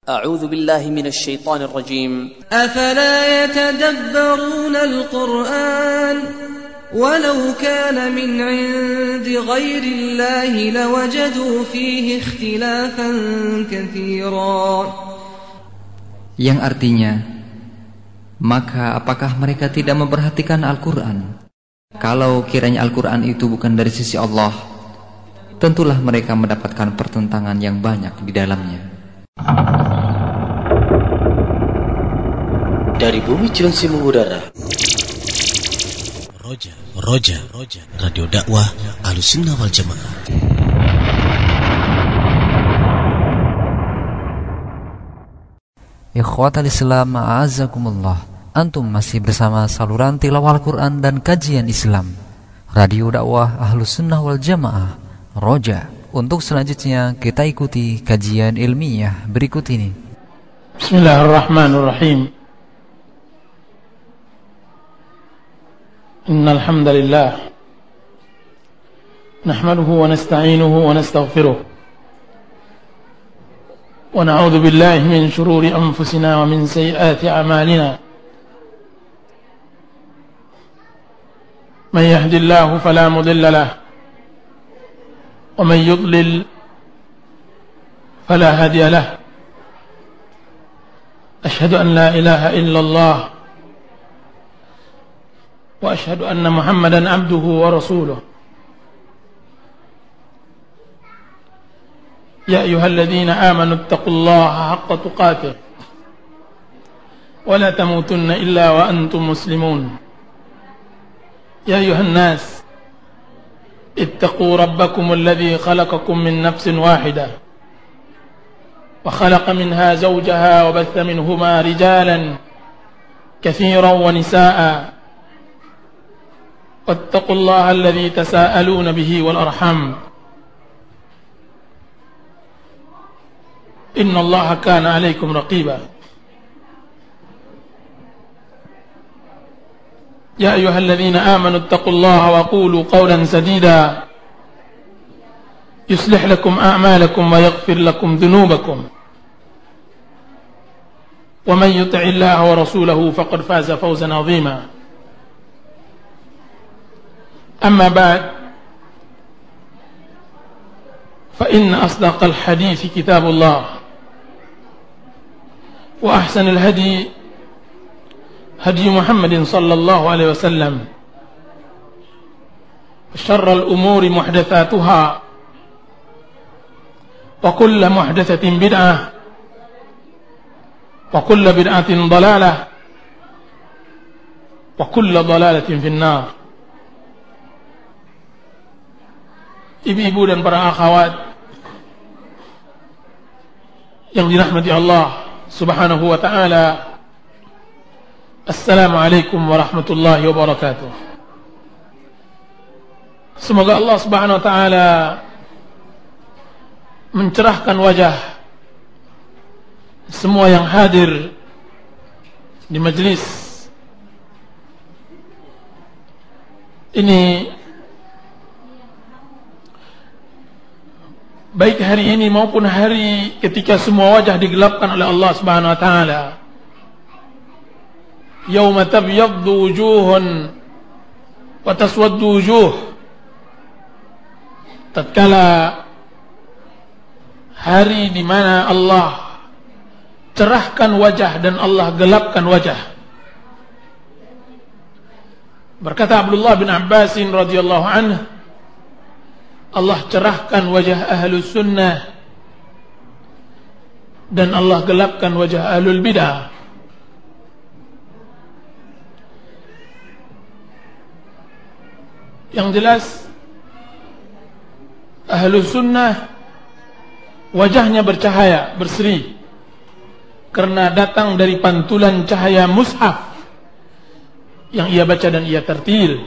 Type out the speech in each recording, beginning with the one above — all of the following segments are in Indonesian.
أعوذ بالله من الشيطان الرجيم. أفلا يتدبرون القرآن ولو كان من عند غير الله لوجدوا فيه اختلافا كثيرا. Yang artinya, maka apakah mereka tidak memperhatikan Al-Quran? Kalau kiranya Al-Quran itu bukan dari sisi Allah, tentulah mereka mendapatkan pertentangan yang banyak di dalamnya. Dari bumi Cilengsi mengudara, Roja, Radio Dakwah Ahlussunnah wal Jamaah. Ikhwatal Islam, a'azakumullah. Antum masih bersama saluran tilawah Al-Quran dan kajian Islam Radio Dakwah Ahlussunnah wal Jamaah, Roja. Untuk selanjutnya kita ikuti kajian ilmiah berikut ini. Bismillahirrahmanirrahim. Innal hamdalillah nahmaduhu wa nasta'inuhu wa nastaghfiruh wa na'udzu billahi min shururi anfusina wa min sayyiati a'malina. Man yahdihillahu fala mudilla lahu wa man yudlil fala hadiya lahu. Ashhadu an la ilaha illallah wa ashhadu anna Muhammadan abduhu wa rasuluh. Ya ayyuhalladzina amanu ittaqullaha haqqa tuqatih wa la tamutunna illa wa antum muslimun. Ya ayyuhan nas ittaqu rabbakum alladhi khalaqakum min nafsin wahidah wa khalaqa minha zawjaha wa batha minhuma rijalan kathiran wa nisaa'a. واتقوا الله الذي تساءلون به والأرحام إن الله كان عليكم رقيبا. يا أيها الذين آمنوا اتقوا الله وقولوا قولا سديدا يصلح لكم أعمالكم ويغفر لكم ذنوبكم ومن يطع الله ورسوله فقد فاز فوزا عظيما. أما بعد فإن أصدق الحديث كتاب الله وأحسن الهدي هدي محمد صلى الله عليه وسلم وشر الأمور محدثاتها وكل محدثة بدعة وكل بدعة ضلالة وكل ضلالة في النار. Ibu-ibu dan para akhwat yang dirahmati Allah Subhanahu wa ta'ala, Assalamualaikum warahmatullahi wabarakatuh. Semoga Allah Subhanahu wa ta'ala mencerahkan wajah semua yang hadir di majelis ini, baik hari ini maupun hari ketika semua wajah digelapkan oleh Allah Subhanahu wa taala. Yauma tabyaddu wujuhun wa taswaddu wujuh. Tatkala hari di mana Allah cerahkan wajah dan Allah gelapkan wajah. Berkata Abdullah bin Abbas radhiyallahu anhu, Allah cerahkan wajah ahlus sunnah dan Allah gelapkan wajah ahlul bidah. Yang jelas ahlus sunnah wajahnya bercahaya, berseri, karena datang dari pantulan cahaya mushaf yang ia baca dan ia tertil.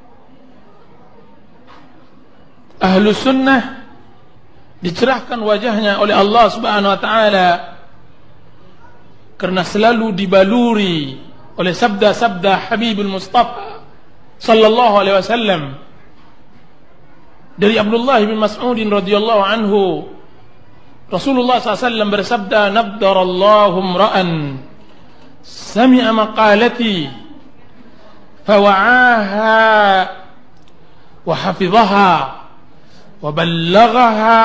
Ahlus sunnah dicerahkan wajahnya oleh Allah Subhanahu wa ta'ala karena selalu dibaluri oleh sabda-sabda Habibul Mustafa sallallahu alaihi wasallam dari Abdullah bin Mas'ud radhiyallahu anhu Rasulullah SAW bersabda, "Nabdarallahu imra'an sami'a maqalati fawa'aha wa hafidhaha wa ballaghaha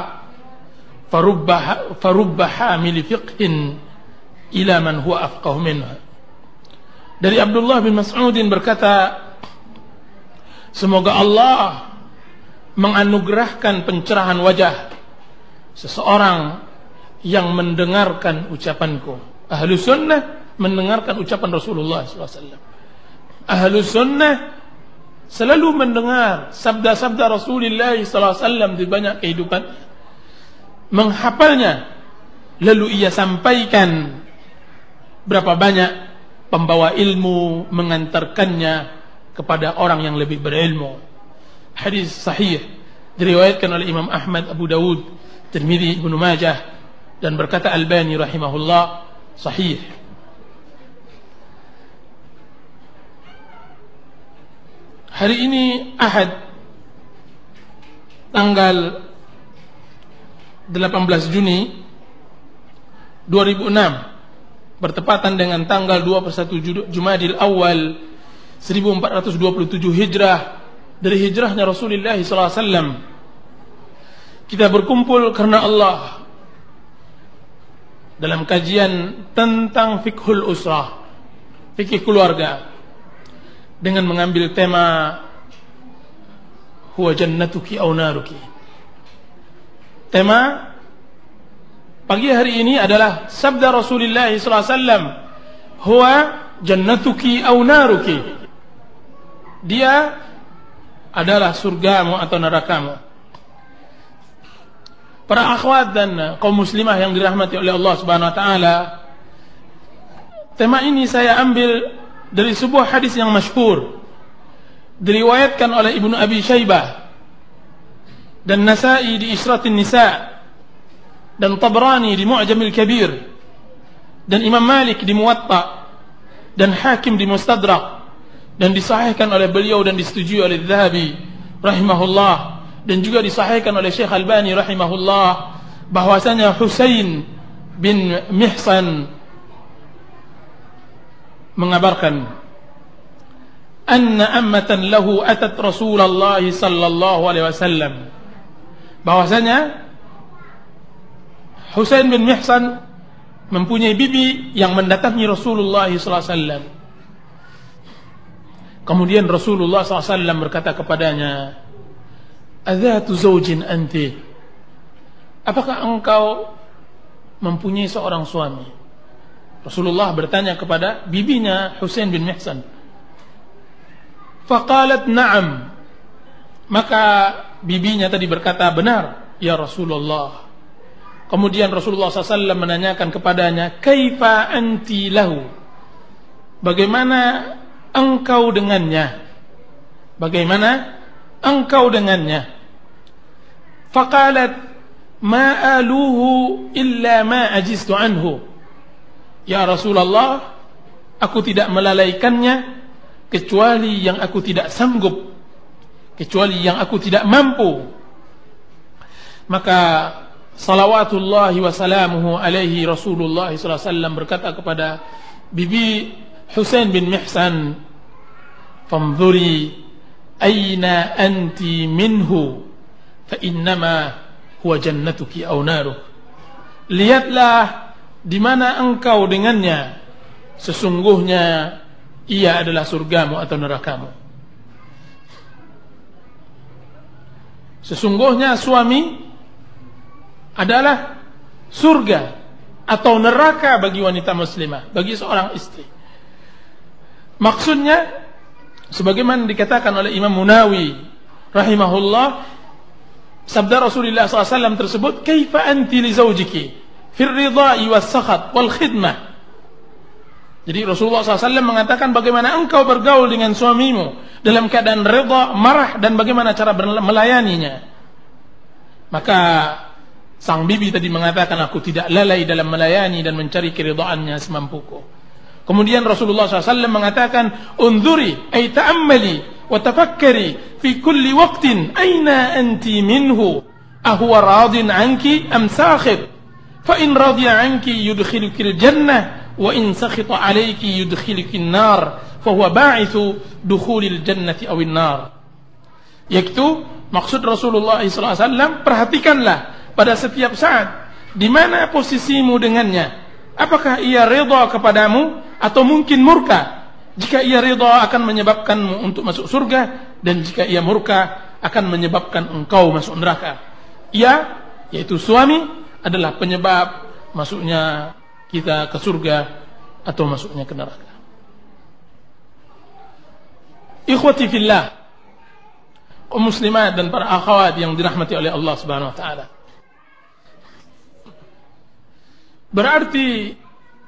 farubba hamil fiqhin ila man huwa afqahu minha." Dari Abdullah bin Mas'udin berkata, semoga Allah menganugerahkan pencerahan wajah seseorang yang mendengarkan ucapanku. Ahlu sunnah mendengarkan ucapan Rasulullah SAW. Ahlu sunnah selalu mendengar sabda-sabda Rasulullah SAW di banyak kehidupan, menghafalnya, lalu ia sampaikan. Berapa banyak pembawa ilmu mengantarkannya kepada orang yang lebih berilmu. Hadis sahih diriwayatkan oleh Imam Ahmad, Abu Dawud, Tirmidzi, Ibnu Majah, dan berkata Albani rahimahullah sahih. Hari ini Ahad tanggal 18 Juni 2006 bertepatan dengan tanggal 21 Jumadil Awal 1427 Hijrah dari hijrahnya Rasulullah SAW. Kita berkumpul karena Allah dalam kajian tentang fiqhul usrah, fikih keluarga, dengan mengambil tema huwa jannatuki aw naruki. Tema pagi hari ini adalah sabda Rasulullah SAW, huwa jannatuki aw naruki. Dia adalah surgamu atau nerakamu. Para akhwat dan kaum muslimah yang dirahmati oleh Allah Subhanahu wa taala, tema ini saya ambil dari sebuah hadis yang masyhur diriwayatkan oleh Ibnu Abi Syaibah dan Nasa'i di Isyratin Nisa dan Tabrani di Mu'jamil Kabir dan Imam Malik di Muwatta dan Hakim di Mustadrak, dan disahihkan oleh beliau dan disetujui oleh Dzahabi rahimahullah, dan juga disahihkan oleh Syekh Albani rahimahullah, bahwasanya Husain bin Mihsan mengabarkan anna ammatan lahu atat Rasulullah sallallahu alaihi wasallam, bahwasanya Husain bin Mihsan mempunyai bibi yang mendatangi Rasulullah sallallahu alaihi wasallam. Kemudian Rasulullah SAW berkata kepadanya, "Adzatu zawjin anti?" Apakah engkau mempunyai seorang suami? Rasulullah bertanya kepada bibinya Husain bin Mihsan. Faqalat na'am. Maka bibinya tadi berkata, benar ya Rasulullah. Kemudian Rasulullah SAW menanyakan kepadanya, kaifa anti lahu? Bagaimana engkau dengannya? Bagaimana engkau dengannya? Faqalat ma aluhu illa ma ajiztu anhu. Ya Rasulullah, aku tidak melalaikannya kecuali yang aku tidak sanggup, kecuali yang aku tidak mampu. Maka salawatullahi wa salamuhu alaihi Rasulullah sallallahu alaihi wasallam berkata kepada bibi Husain bin Mihsan, "Fanzuri aina anti minhu fa innama huwa jannatuki aw naruh." Lihatlah di mana engkau dengannya, sesungguhnya ia adalah surgamu atau nerakamu. Sesungguhnya suami adalah surga atau neraka bagi wanita muslimah, bagi seorang istri. Maksudnya sebagaimana dikatakan oleh Imam Munawi rahimahullah, sabda Rasulullah SAW tersebut, kaifa anti li zawjiki fir ridai was sakhat wal khidmah. Jadi Rasulullah SAW mengatakan bagaimana engkau bergaul dengan suamimu dalam keadaan rida, marah, dan bagaimana cara melayaninya. Maka sang bibi tadi mengatakan, aku tidak lalai dalam melayani dan mencari keridaannya semampuku. Kemudian Rasulullah SAW mengatakan, unzuri ay ta'ammali wa tafakkari fi kulli waqtin aina anti minhu Ahuwa radin anki am sakhit? Fa in radiya anki yudkhilukil jannah wa in sakhita alayki yudkhilukil nar fa huwa ba'ithu dukhulil jannati awin nar. Yaitu maksud Rasulullah SAW, perhatikanlah pada setiap saat di mana posisimu dengannya. Apakah ia ridha kepadamu atau mungkin murka? Jika ia ridha akan menyebabkanmu untuk masuk surga, dan jika ia murka akan menyebabkan engkau masuk neraka. Ia, yaitu suami, adalah penyebab masuknya kita ke surga atau masuknya ke neraka. Ikhwati fillah, kaum muslimat dan para akhwat yang dirahmati oleh Allah Subhanahu wa taala. Berarti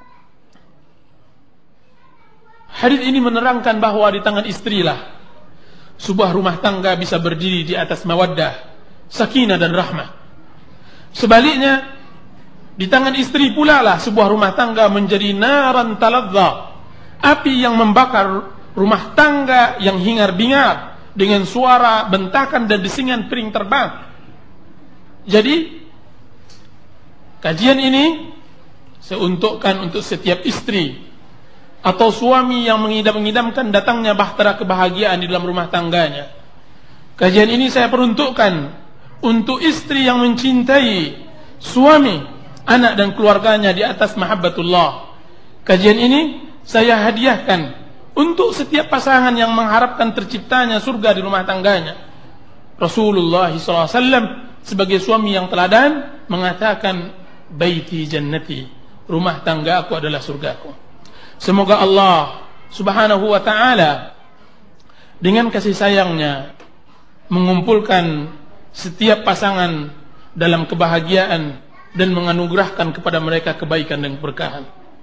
hadis ini menerangkan bahwa di tangan istrilah sebuah rumah tangga bisa berdiri di atas mawaddah, sakinah dan rahmah. Sebaliknya, di tangan istri pula lah sebuah rumah tangga menjadi naran taladza, api yang membakar rumah tangga yang hingar-bingar dengan suara bentakan dan desingan piring terbang. Jadi, kajian ini saya untukkan untuk setiap istri atau suami yang mengidam-idamkan datangnya bahtera kebahagiaan di dalam rumah tangganya. Kajian ini saya peruntukkan untuk istri yang mencintai suami, anak dan keluarganya di atas mahabbatullah. Kajian ini saya hadiahkan untuk setiap pasangan yang mengharapkan terciptanya surga di rumah tangganya. Rasulullah SAW sebagai suami yang teladan mengatakan, baiti jannati, rumah tangga aku adalah surgaku. Semoga Allah Subhanahu wa ta'ala dengan kasih sayangnya mengumpulkan setiap pasangan dalam kebahagiaan dan menganugerahkan kepada mereka kebaikan dan keberkahan.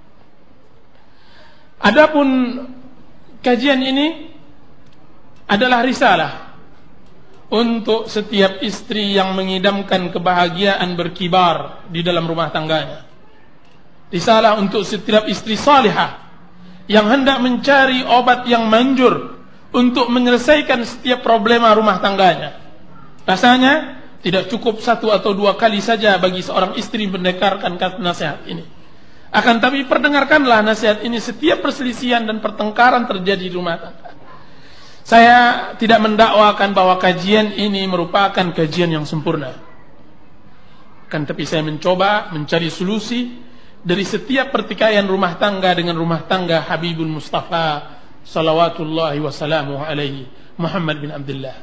Adapun kajian ini adalah risalah untuk setiap istri yang mengidamkan kebahagiaan berkibar di dalam rumah tangganya. Risalah untuk setiap istri salihah yang hendak mencari obat yang manjur untuk menyelesaikan setiap problema rumah tangganya. Rasanya tidak cukup 1 atau 2 kali saja bagi seorang istri mendengarkan nasihat ini. Akan tapi perdengarkanlah nasihat ini setiap perselisihan dan pertengkaran terjadi di rumah tangga. Saya tidak mendakwakan bahwa kajian ini merupakan kajian yang sempurna. Akan tapi saya mencoba mencari solusi dari setiap pertikaian rumah tangga dengan rumah tangga Habibul Mustafa salawatullahi wassalamuhu alaihi, Muhammad bin Abdullah.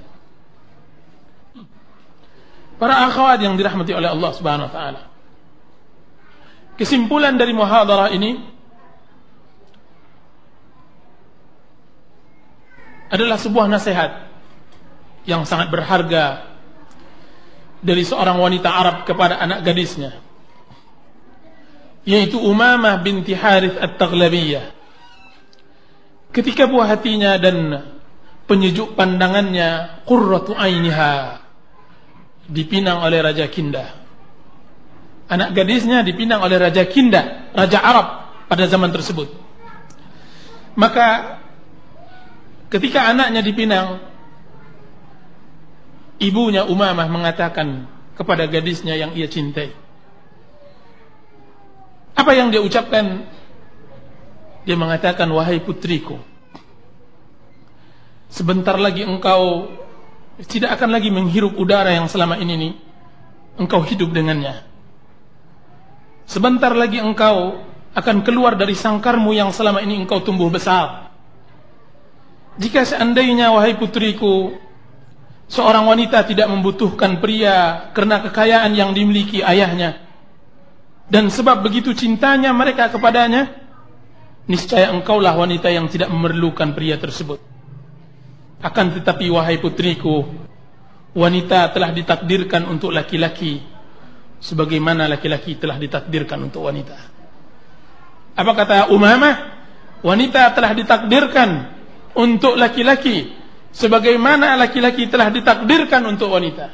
Para akhwat yang dirahmati oleh Allah Subhanahu wa taala, kesimpulan dari muhadarah ini adalah sebuah nasihat yang sangat berharga dari seorang wanita Arab kepada anak gadisnya, yaitu Umamah binti Harith At-Taghlabiyah. Ketika buah hatinya dan penyejuk pandangannya, qurratu ainiha, dipinang oleh Raja Kindah. Anak gadisnya dipinang oleh Raja Kindah, Raja Arab pada zaman tersebut. Maka ketika anaknya dipinang, ibunya Umamah mengatakan kepada gadisnya yang ia cintai. Apa yang dia ucapkan? Dia mengatakan, wahai putriku, sebentar lagi engkau tidak akan lagi menghirup udara yang selama ini engkau hidup dengannya. Sebentar lagi engkau akan keluar dari sangkarmu yang selama ini engkau tumbuh besar. Jika seandainya, wahai putriku, seorang wanita tidak membutuhkan pria karena kekayaan yang dimiliki ayahnya, dan sebab begitu cintanya mereka kepadanya, niscaya engkaulah wanita yang tidak memerlukan pria tersebut. Akan tetapi, wahai putriku, wanita telah ditakdirkan untuk laki-laki sebagaimana laki-laki telah ditakdirkan untuk wanita. Apa kata Umamah? Wanita telah ditakdirkan untuk laki-laki sebagaimana laki-laki telah ditakdirkan untuk wanita.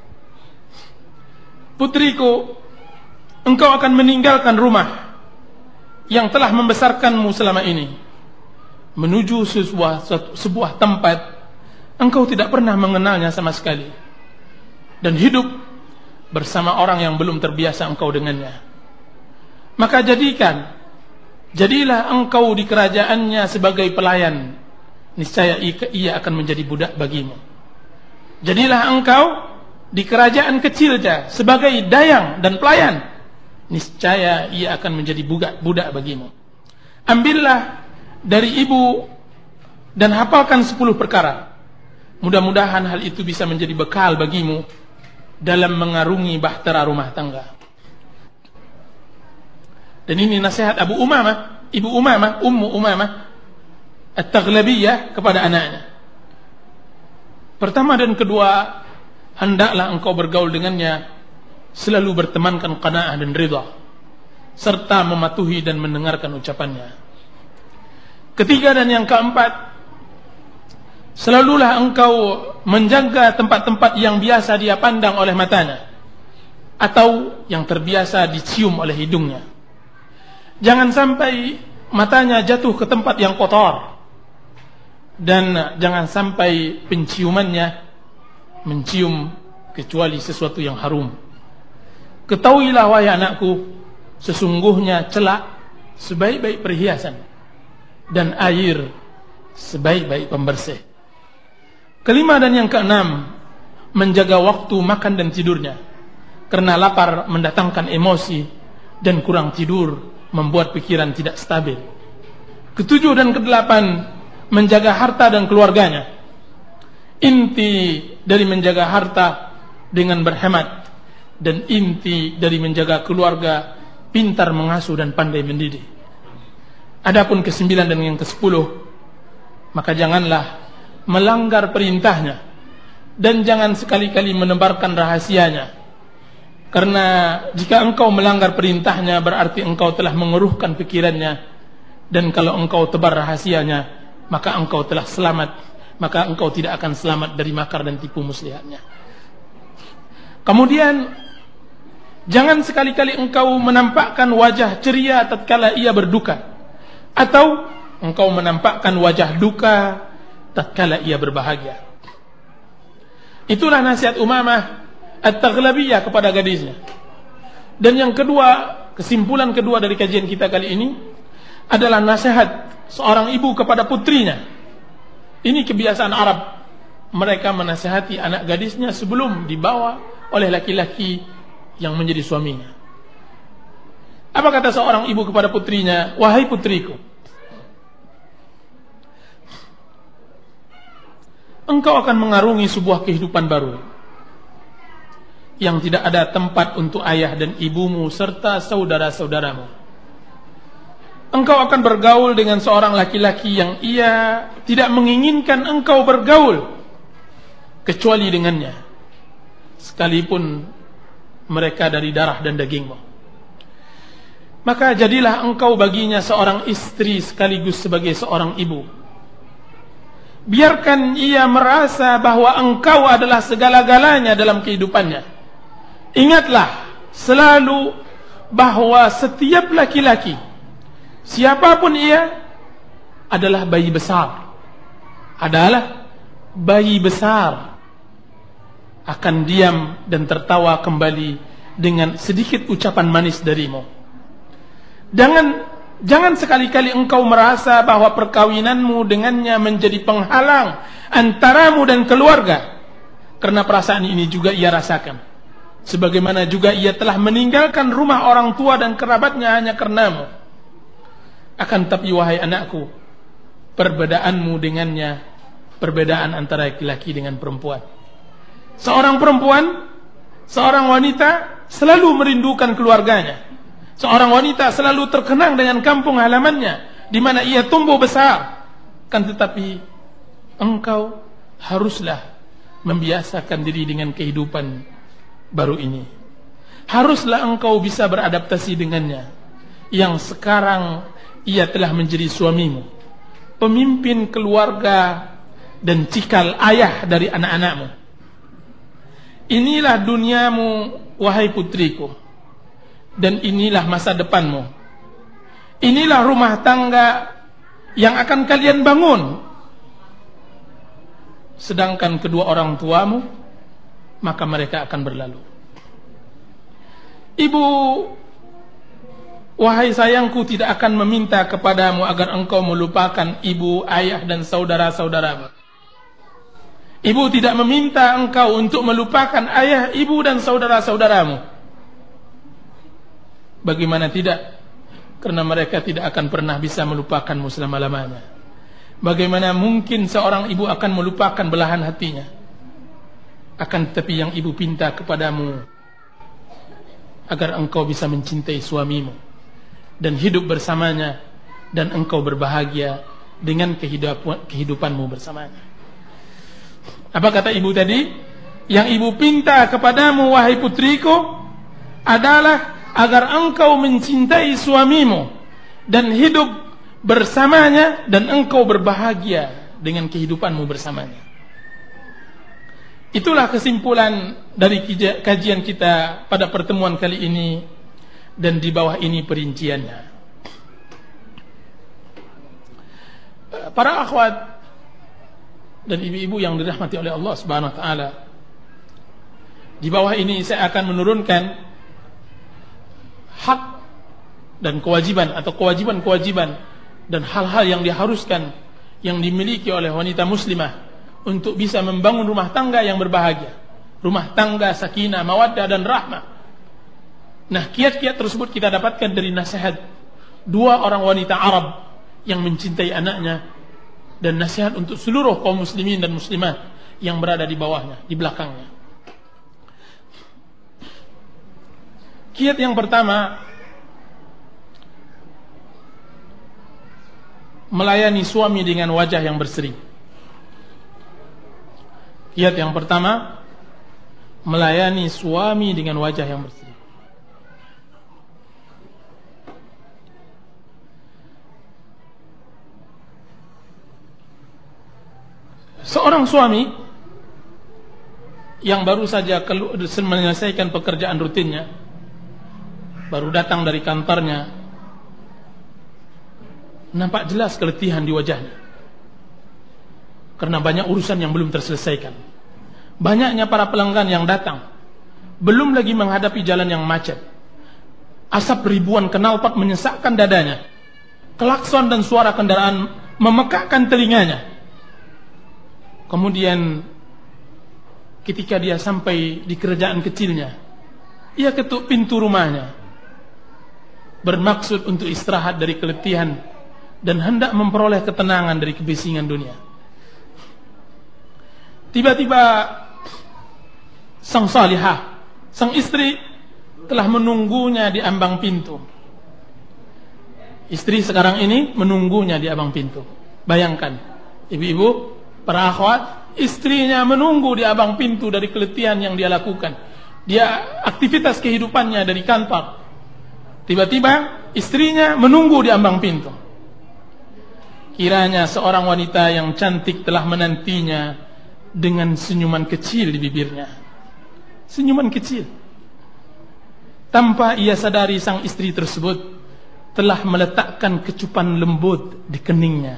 Putriku, engkau akan meninggalkan rumah yang telah membesarkanmu selama ini, menuju sebuah tempat engkau tidak pernah mengenalnya sama sekali, dan hidup bersama orang yang belum terbiasa engkau dengannya. Maka jadilah engkau di kerajaannya sebagai pelayan, niscaya ia akan menjadi budak bagimu. Jadilah engkau di kerajaan kecilnya sebagai dayang dan pelayan, niscaya ia akan menjadi budak bagimu. Ambillah dari ibu dan hafalkan 10 perkara. Mudah-mudahan hal itu bisa menjadi bekal bagimu dalam mengarungi bahtera rumah tangga. Dan ini nasihat Ummu Umamah At-Taghlabiyah kepada anaknya. Pertama dan kedua, hendaklah engkau bergaul dengannya selalu bertemankan qanaah dan ridha, serta mematuhi dan mendengarkan ucapannya. Ketiga dan yang keempat, selalulah engkau menjaga tempat-tempat yang biasa dia pandang oleh matanya atau yang terbiasa dicium oleh hidungnya. Jangan sampai matanya jatuh ke tempat yang kotor, dan jangan sampai penciumannya mencium kecuali sesuatu yang harum. Ketahuilah wahai anakku, sesungguhnya celak sebaik-baik perhiasan dan air sebaik-baik pembersih. Kelima dan yang keenam, menjaga waktu makan dan tidurnya, karena lapar mendatangkan emosi dan kurang tidur membuat pikiran tidak stabil. Ketujuh dan kedelapan, menjaga harta dan keluarganya. Inti dari menjaga harta dengan berhemat, dan inti dari menjaga keluarga pintar mengasuh dan pandai mendidik. Adapun kesembilan dan yang kesepuluh, maka janganlah melanggar perintahnya dan jangan sekali-kali menebarkan rahasianya, karena jika engkau melanggar perintahnya berarti engkau telah mengeruhkan pikirannya, dan kalau engkau tebar rahasianya maka engkau telah selamat, maka engkau tidak akan selamat dari makar dan tipu muslihatnya. Kemudian jangan sekali-kali engkau menampakkan wajah ceria tatkala ia berduka, atau engkau menampakkan wajah duka tatkala ia berbahagia. Itulah nasihat Umamah At-Taghlabiyah kepada gadisnya. Dan yang kedua, kesimpulan kedua dari kajian kita kali ini adalah nasihat seorang ibu kepada putrinya. Ini kebiasaan Arab, mereka menasihati anak gadisnya sebelum dibawa oleh laki-laki yang menjadi suaminya. Apa kata seorang ibu kepada putrinya? Wahai putriku, engkau akan mengarungi sebuah kehidupan baru yang tidak ada tempat untuk ayah dan ibumu serta saudara-saudaramu. Engkau akan bergaul dengan seorang laki-laki yang ia tidak menginginkan engkau bergaul kecuali dengannya, sekalipun mereka dari darah dan dagingmu. Maka jadilah engkau baginya seorang istri sekaligus sebagai seorang ibu. Biarkan ia merasa bahwa engkau adalah segala-galanya dalam kehidupannya. Ingatlah selalu bahwa setiap laki-laki, siapapun ia, adalah bayi besar. Akan diam dan tertawa kembali dengan sedikit ucapan manis darimu. Jangan sekali-kali engkau merasa bahwa perkawinanmu dengannya menjadi penghalang antaramu dan keluarga, karena perasaan ini juga ia rasakan. Sebagaimana juga ia telah meninggalkan rumah orang tua dan kerabatnya hanya karenamu. Akan tapi wahai anakku, perbedaanmu dengannya perbedaan antara laki-laki dengan perempuan. Seorang perempuan, seorang wanita selalu merindukan keluarganya. Seorang wanita selalu terkenang dengan kampung halamannya di mana ia tumbuh besar. Kan tetapi engkau haruslah membiasakan diri dengan kehidupan baru ini. Haruslah engkau bisa beradaptasi dengannya, yang sekarang ia telah menjadi suamimu, pemimpin keluarga dan cikal ayah dari anak-anakmu. Inilah duniamu wahai putriku, dan inilah masa depanmu. Inilah rumah tangga yang akan kalian bangun. Sedangkan kedua orang tuamu, maka mereka akan berlalu. Ibu, wahai sayangku, tidak akan meminta kepadamu agar engkau melupakan ibu, ayah, dan saudara-saudaramu. Ibu tidak meminta engkau untuk melupakan ayah, ibu, dan saudara-saudaramu. Bagaimana tidak? Karena mereka tidak akan pernah bisa melupakanmu selama-lamanya. Bagaimana mungkin seorang ibu akan melupakan belahan hatinya? Akan tetapi yang ibu pinta kepadamu agar engkau bisa mencintai suamimu dan hidup bersamanya, dan engkau berbahagia dengan kehidupanmu bersamanya. Apa kata ibu tadi? Yang ibu pinta kepadamu, wahai putriku, adalah agar engkau mencintai suamimu dan hidup bersamanya, dan engkau berbahagia dengan kehidupanmu bersamanya. Itulah kesimpulan dari kajian kita pada pertemuan kali ini, dan di bawah ini perinciannya. Para akhwat dan ibu-ibu yang dirahmati oleh Allah Subhanahu wa taala, di bawah ini saya akan menurunkan hak dan kewajiban, atau kewajiban-kewajiban dan hal-hal yang diharuskan, yang dimiliki oleh wanita muslimah untuk bisa membangun rumah tangga yang berbahagia, rumah tangga sakinah, mawaddah, dan rahmah. Nah, kiat-kiat tersebut kita dapatkan dari nasihat dua orang wanita Arab yang mencintai anaknya, dan nasihat untuk seluruh kaum muslimin dan muslimat yang berada di bawahnya, di belakangnya. Kiat yang pertama, melayani suami dengan wajah yang berseri. Kiat yang pertama, melayani suami dengan wajah yang berseri. Seorang suami yang baru saja menyelesaikan pekerjaan rutinnya, baru datang dari kantornya, nampak jelas keletihan di wajahnya karena banyak urusan yang belum terselesaikan. Banyaknya para pelanggan yang datang, belum lagi menghadapi jalan yang macet. Asap ribuan knalpot menyesakkan dadanya, klakson dan suara kendaraan memekakkan telinganya. Kemudian ketika dia sampai di kerajaan kecilnya, ia ketuk pintu rumahnya, bermaksud untuk istirahat dari keletihan dan hendak memperoleh ketenangan dari kebisingan dunia. Tiba-tiba sang salihah, sang istri, telah menunggunya di ambang pintu. Istri sekarang ini menunggunya di ambang pintu. Bayangkan, ibu-ibu, para akhwat, istrinya menunggu di ambang pintu dari keletihan yang dia lakukan. Dia aktivitas kehidupannya dari kantor. Tiba-tiba istrinya menunggu di ambang pintu. Kiranya seorang wanita yang cantik telah menantinya dengan senyuman kecil di bibirnya. Senyuman kecil. Tanpa ia sadari, sang istri tersebut telah meletakkan kecupan lembut di keningnya.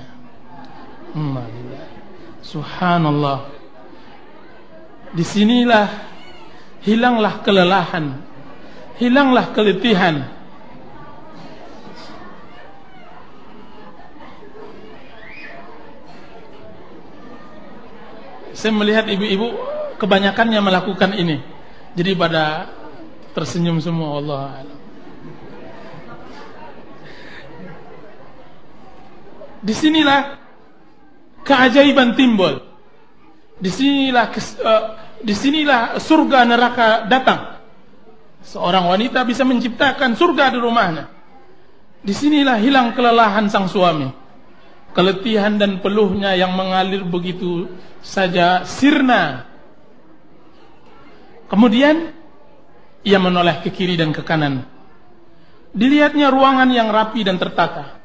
Subhanallah. Disinilah hilanglah kelelahan, hilanglah keletihan. Saya melihat ibu-ibu kebanyakannya melakukan ini. Jadi pada tersenyum semua. Allah a'lam. Disinilah keajaiban timbul. Disinilah surga neraka datang. Seorang wanita bisa menciptakan surga di rumahnya. Disinilah hilang kelelahan sang suami, keletihan dan peluhnya yang mengalir begitu saja sirna. Kemudian ia menoleh ke kiri dan ke kanan. Dilihatnya ruangan yang rapi dan tertata.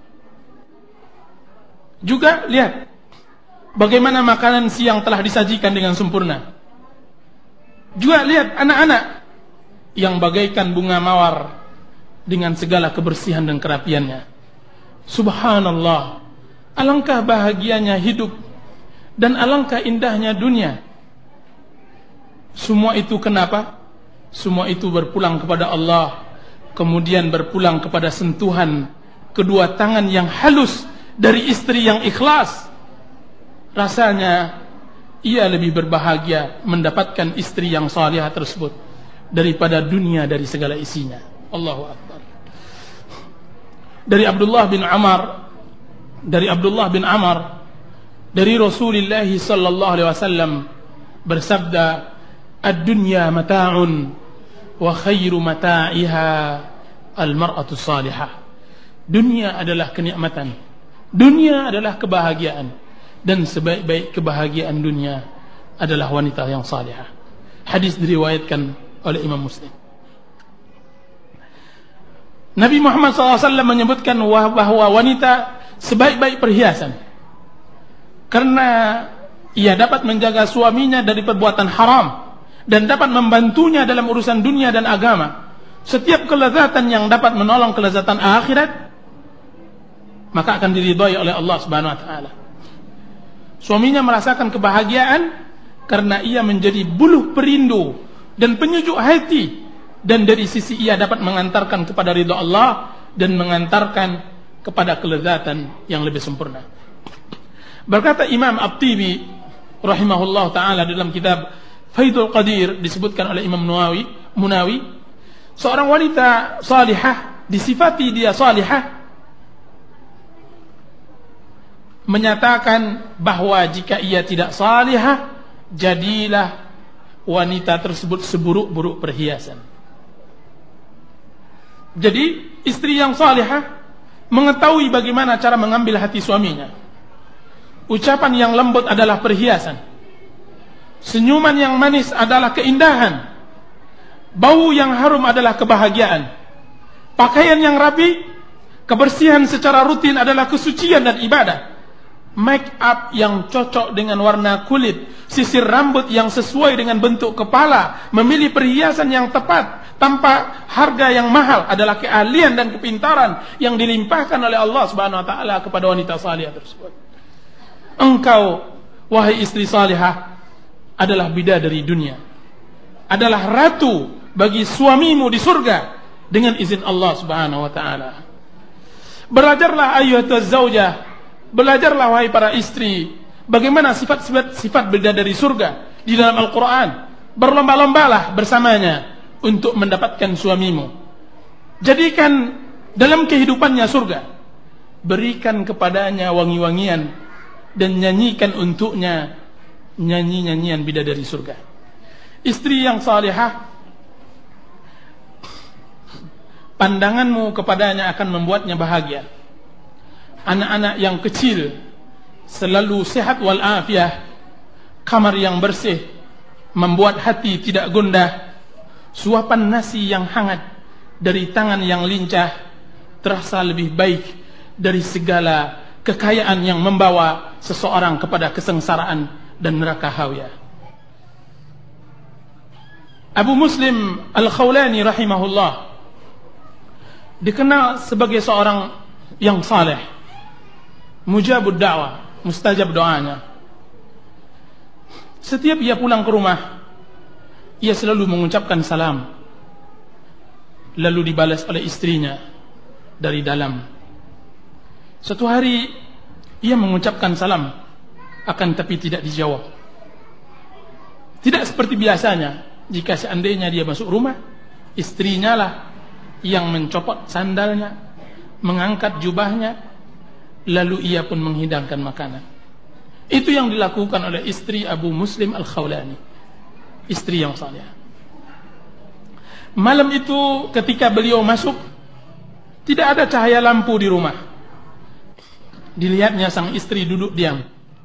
Juga lihat bagaimana makanan siang telah disajikan dengan sempurna. Juga lihat anak-anak yang bagaikan bunga mawar dengan segala kebersihan dan kerapiannya. Subhanallah, alangkah bahagianya hidup dan alangkah indahnya dunia. Semua itu kenapa? semua itu berpulang kepada Allah, kemudian berpulang kepada sentuhan kedua tangan yang halus dari istri yang ikhlas, rasanya ia lebih berbahagia mendapatkan istri yang salihah tersebut daripada dunia dari segala isinya. Allahu Akbar. Dari Abdullah bin Amr dari Rasulullah sallallahu alaihi wasallam bersabda, "Ad-dunya mata'un wa khairu mata'iha al-mar'atu salihah." Dunia adalah kenikmatan, dunia adalah kebahagiaan, dan sebaik-baik kebahagiaan dunia adalah wanita yang salihah. Hadis diriwayatkan oleh Imam Muslim. Nabi Muhammad SAW menyebutkan bahwa wanita sebaik-baik perhiasan, karena ia dapat menjaga suaminya dari perbuatan haram dan dapat membantunya dalam urusan dunia dan agama. Setiap kelezatan yang dapat menolong kelezatan akhirat, maka akan diridhai oleh Allah Subhanahu wa taala. Suaminya merasakan kebahagiaan karena ia menjadi buluh perindu dan penyejuk hati, dan dari sisi ia dapat mengantarkan kepada ridha Allah dan mengantarkan kepada kelezatan yang lebih sempurna. Berkata Imam At-Tibi rahimahullah taala dalam kitab Faidul Qadir, disebutkan oleh Imam Munawi, seorang wanita salihah disifati dia salihah, menyatakan bahwa jika ia tidak salihah, jadilah wanita tersebut seburuk-buruk perhiasan. Jadi istri yang salihah mengetahui bagaimana cara mengambil hati suaminya. Ucapan yang lembut adalah perhiasan, senyuman yang manis adalah keindahan, bau yang harum adalah kebahagiaan, pakaian yang rapi, kebersihan secara rutin adalah kesucian dan ibadah, make up yang cocok dengan warna kulit, sisir rambut yang sesuai dengan bentuk kepala, memilih perhiasan yang tepat tanpa harga yang mahal adalah keahlian dan kepintaran yang dilimpahkan oleh Allah Subhanahu wa taala kepada wanita salihah tersebut. Engkau, wahai istri salihah, adalah bidadari dunia, adalah ratu bagi suamimu di surga dengan izin Allah Subhanahu wa taala. Belajarlah ayyuhatuz zaujah, belajarlah wahai para istri, bagaimana sifat-sifat bidadari surga di dalam Al-Quran. Berlomba-lombalah bersamanya untuk mendapatkan suamimu. Jadikan dalam kehidupannya surga, berikan kepadanya wangi-wangian dan nyanyikan untuknya nyanyi-nyanyian bidadari surga. Istri yang salihah, pandanganmu kepadanya akan membuatnya bahagia. Anak-anak yang kecil selalu sehat walafiat, kamar yang bersih membuat hati tidak gundah, suapan nasi yang hangat dari tangan yang lincah terasa lebih baik dari segala kekayaan yang membawa seseorang kepada kesengsaraan dan neraka hawiyah. Abu Muslim Al-Khawlani rahimahullah dikenal sebagai seorang yang saleh, mujabud da'wah, mustajab doanya. Setiap ia pulang ke rumah, ia selalu mengucapkan salam, lalu dibalas oleh istrinya dari dalam. Suatu hari ia mengucapkan salam, akan tapi tidak dijawab. Tidak seperti biasanya, jika seandainya dia masuk rumah, istrinya lah yang mencopot sandalnya, mengangkat jubahnya, lalu ia pun menghidangkan makanan. Itu yang dilakukan oleh istri Abu Muslim Al-Khawlani, istri yang saleh. Malam itu ketika beliau masuk, tidak ada cahaya lampu di rumah. Dilihatnya sang istri duduk diam.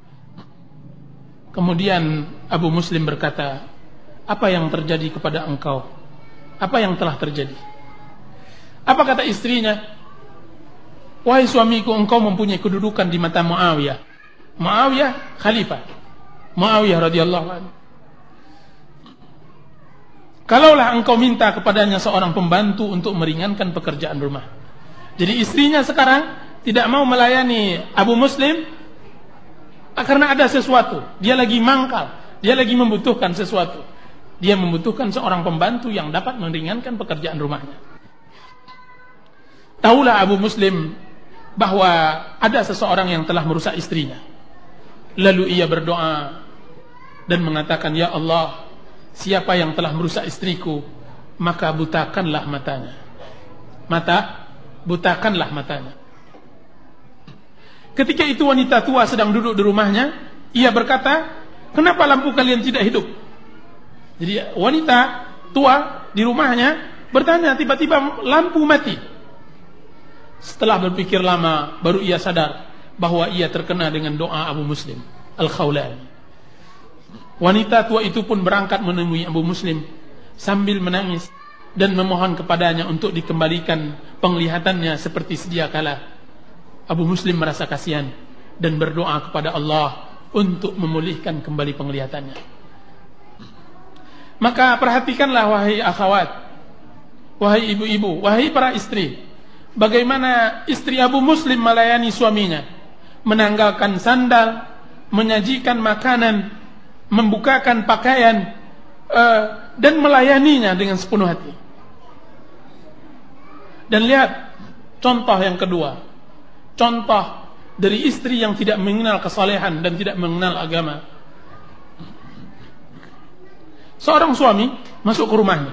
Kemudian Abu Muslim berkata, "Apa yang terjadi kepada engkau? Apa yang telah terjadi?" Apa kata istrinya? "Wahai suamiku, engkau mempunyai kedudukan di mata Muawiyah." Muawiyah khalifah, Muawiyah radhiyallahu anhu. "Kalaulah engkau minta kepadanya seorang pembantu untuk meringankan pekerjaan rumah." Jadi istrinya sekarang tidak mau melayani Abu Muslim karena ada sesuatu, dia lagi mangkal, dia lagi membutuhkan sesuatu. Dia membutuhkan seorang pembantu yang dapat meringankan pekerjaan rumahnya. Tahulah Abu Muslim bahwa ada seseorang yang telah merusak istrinya. Lalu ia berdoa dan mengatakan, "Ya Allah, siapa yang telah merusak istriku, maka butakanlah matanya." Butakanlah matanya. Ketika itu wanita tua sedang duduk di rumahnya. Ia berkata, "Kenapa lampu kalian tidak hidup?" Jadi wanita tua di rumahnya bertanya, tiba-tiba lampu mati. Setelah berpikir lama, baru ia sadar bahwa ia terkena dengan doa Abu Muslim Al-Khawlani. Wanita tua itu pun berangkat menemui Abu Muslim sambil menangis dan memohon kepadanya untuk dikembalikan penglihatannya seperti sedia kala. Abu Muslim merasa kasihan dan berdoa kepada Allah untuk memulihkan kembali penglihatannya. Maka perhatikanlah wahai akhwat, wahai ibu-ibu, wahai para istri, bagaimana istri Abu Muslim melayani suaminya, menanggalkan sandal, menyajikan makanan, membukakan pakaian, dan melayaninya dengan sepenuh hati. Dan lihat contoh yang kedua, contoh dari istri yang tidak mengenal kesalehan dan tidak mengenal agama. Seorang suami masuk ke rumahnya.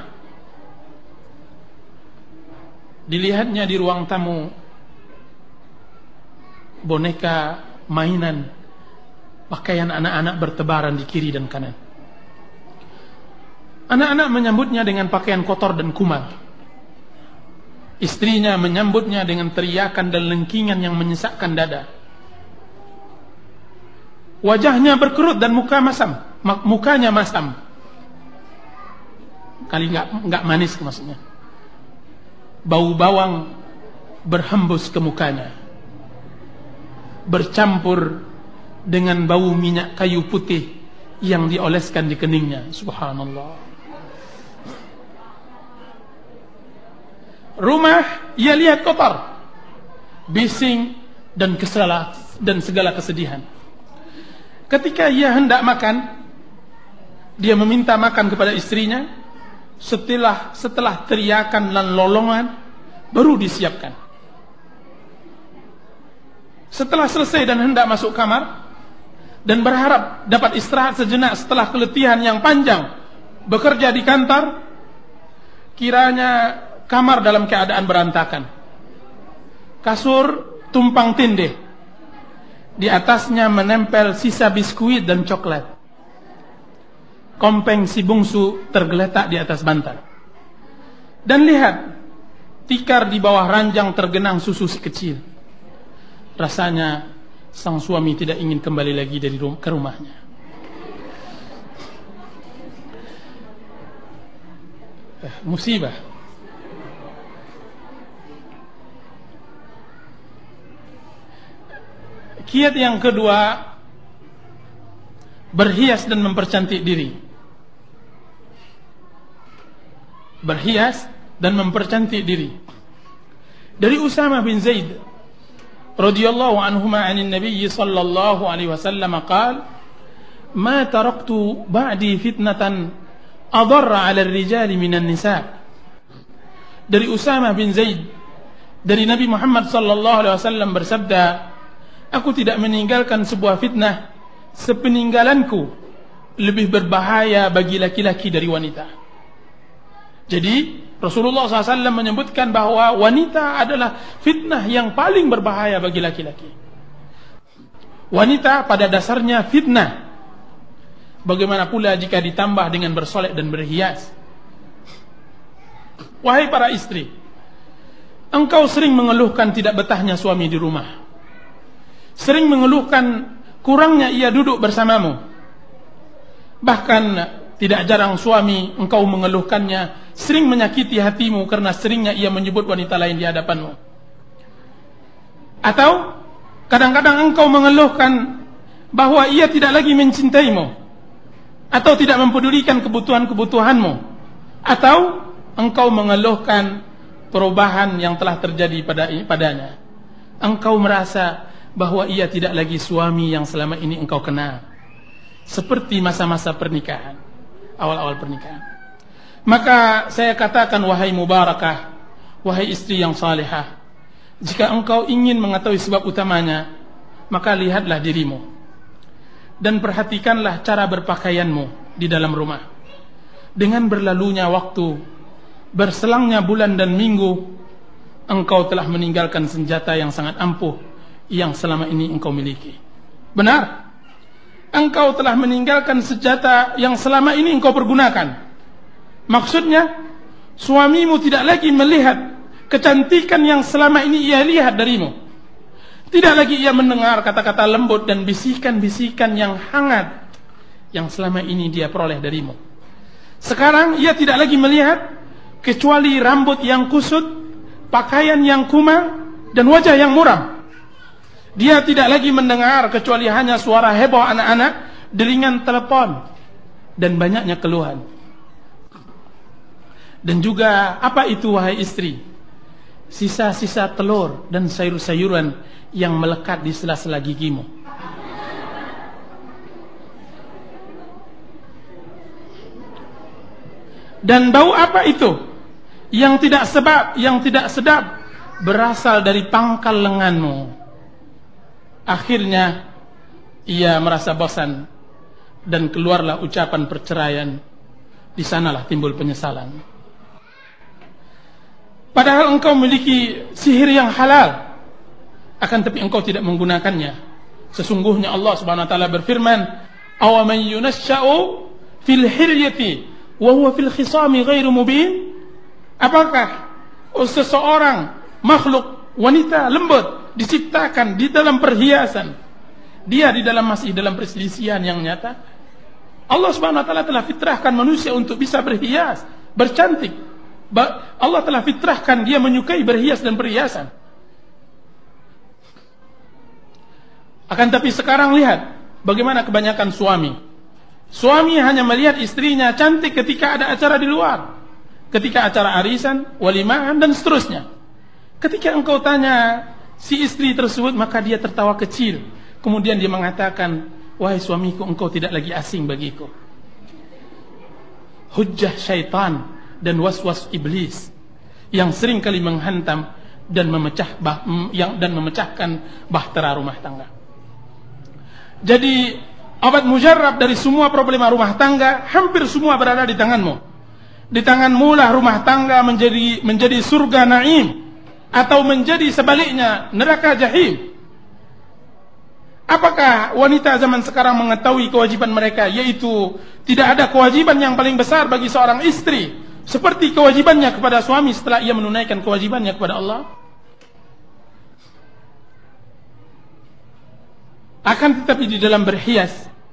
Dilihatnya di ruang tamu boneka mainan, pakaian anak-anak bertebaran di kiri dan kanan. Anak-anak menyambutnya dengan pakaian kotor dan kumal. Istrinya menyambutnya dengan teriakan dan lengkingan yang menyesakkan dada. Wajahnya berkerut dan mukanya masam. Kali enggak manis maksudnya. Bau bawang berhembus ke mukanya, bercampur dengan bau minyak kayu putih yang dioleskan di keningnya. Subhanallah. Rumah ia lihat kotor, bising dan segala kesedihan. Ketika ia hendak makan, dia meminta makan kepada istrinya. Setelah teriakan dan lolongan, baru disiapkan. Setelah selesai dan hendak masuk kamar dan berharap dapat istirahat sejenak setelah keletihan yang panjang bekerja di kantor, kiranya kamar dalam keadaan berantakan. Kasur tumpang tindih, di atasnya menempel sisa biskuit dan coklat. Kompeng si bungsu tergeletak di atas bantal. Dan lihat, tikar di bawah ranjang tergenang susu si kecil. Rasanya sang suami tidak ingin kembali lagi ke rumahnya. Musibah. Kiat yang kedua, berhias dan mempercantik diri. Berhias dan mempercantik diri. Dari Usama bin Zaid radhiyallahu anhuma 'anil Nabi sallallahu alaihi wasallam qala, "Ma taraktu ba'di fitnatan adarra 'ala ar-rijali minan nisa." Dari Usama bin Zaid, dari Nabi Muhammad sallallahu alaihi wasallam bersabda, "Aku tidak meninggalkan sebuah fitnah sepeninggalanku lebih berbahaya bagi laki-laki dari wanita." Jadi Rasulullah SAW menyebutkan bahwa wanita adalah fitnah yang paling berbahaya bagi laki-laki. Wanita pada dasarnya fitnah. Bagaimana pula jika ditambah dengan bersolek dan berhias. Wahai para istri, engkau sering mengeluhkan tidak betahnya suami di rumah. Sering mengeluhkan kurangnya ia duduk bersamamu. Bahkan tidak jarang suami engkau mengeluhkannya sering menyakiti hatimu karena seringnya ia menyebut wanita lain di hadapanmu. Atau kadang-kadang engkau mengeluhkan bahwa ia tidak lagi mencintaimu, atau tidak mempedulikan kebutuhan-kebutuhanmu, atau engkau mengeluhkan perubahan yang telah terjadi padanya. Engkau merasa bahwa ia tidak lagi suami yang selama ini engkau kenal, seperti masa-masa pernikahan. awal-awal pernikahan. Maka saya katakan, wahai mubarakah, wahai istri yang salihah, jika engkau ingin mengetahui sebab utamanya, maka lihatlah dirimu dan perhatikanlah cara berpakaianmu di dalam rumah. Dengan berlalunya waktu, berselangnya bulan dan minggu, engkau telah meninggalkan senjata yang sangat ampuh yang selama ini engkau miliki. Benar, engkau telah meninggalkan senjata yang selama ini engkau pergunakan. Maksudnya, suamimu tidak lagi melihat kecantikan yang selama ini ia lihat darimu. Tidak lagi ia mendengar kata-kata lembut dan bisikan-bisikan yang hangat yang selama ini dia peroleh darimu. Sekarang ia tidak lagi melihat kecuali rambut yang kusut, pakaian yang kumang, dan wajah yang muram. Dia tidak lagi mendengar kecuali hanya suara heboh anak-anak, delingan telepon, dan banyaknya keluhan. Dan juga apa itu, wahai istri? Sisa-sisa telur dan sayur-sayuran yang melekat di sela-sela gigimu. Dan bau apa itu? Yang tidak sedap berasal dari pangkal lenganmu. Akhirnya ia merasa bosan dan keluarlah ucapan perceraian. Di sanalah timbul penyesalan. Padahal engkau memiliki sihir yang halal, akan tapi engkau tidak menggunakannya. Sesungguhnya Allah Subhanahu wa taala berfirman, "Aw man yunasya'u fil hilyati wa huwa fil khisami ghairu mubin?" Apakah seseorang makhluk wanita lembut diciptakan di dalam perhiasan, dia masih dalam perselisihan yang nyata? Allah Subhanahu wa taala telah fitrahkan manusia untuk bisa berhias, bercantik. Allah telah fitrahkan dia menyukai berhias dan perhiasan. Akan tapi sekarang lihat bagaimana kebanyakan suami. Suami hanya melihat istrinya cantik ketika ada acara di luar, ketika acara arisan, walimahan, dan seterusnya. Ketika engkau tanya si istri tersebut, maka dia tertawa kecil. Kemudian dia mengatakan, wahai suamiku, engkau tidak lagi asing bagiku. Hujjah syaitan dan was-was iblis yang sering kali menghantam dan memecahkan bahtera rumah tangga. Jadi obat mujarab dari semua problema rumah tangga hampir semua berada di tanganmu. Di tanganmu lah rumah tangga menjadi surga naim, atau menjadi sebaliknya neraka jahim. Apakah wanita zaman sekarang mengetahui kewajiban mereka, yaitu tidak ada kewajiban yang paling besar bagi seorang istri seperti kewajibannya kepada suami setelah ia menunaikan kewajibannya kepada Allah? Akan tetapi di dalam berhias,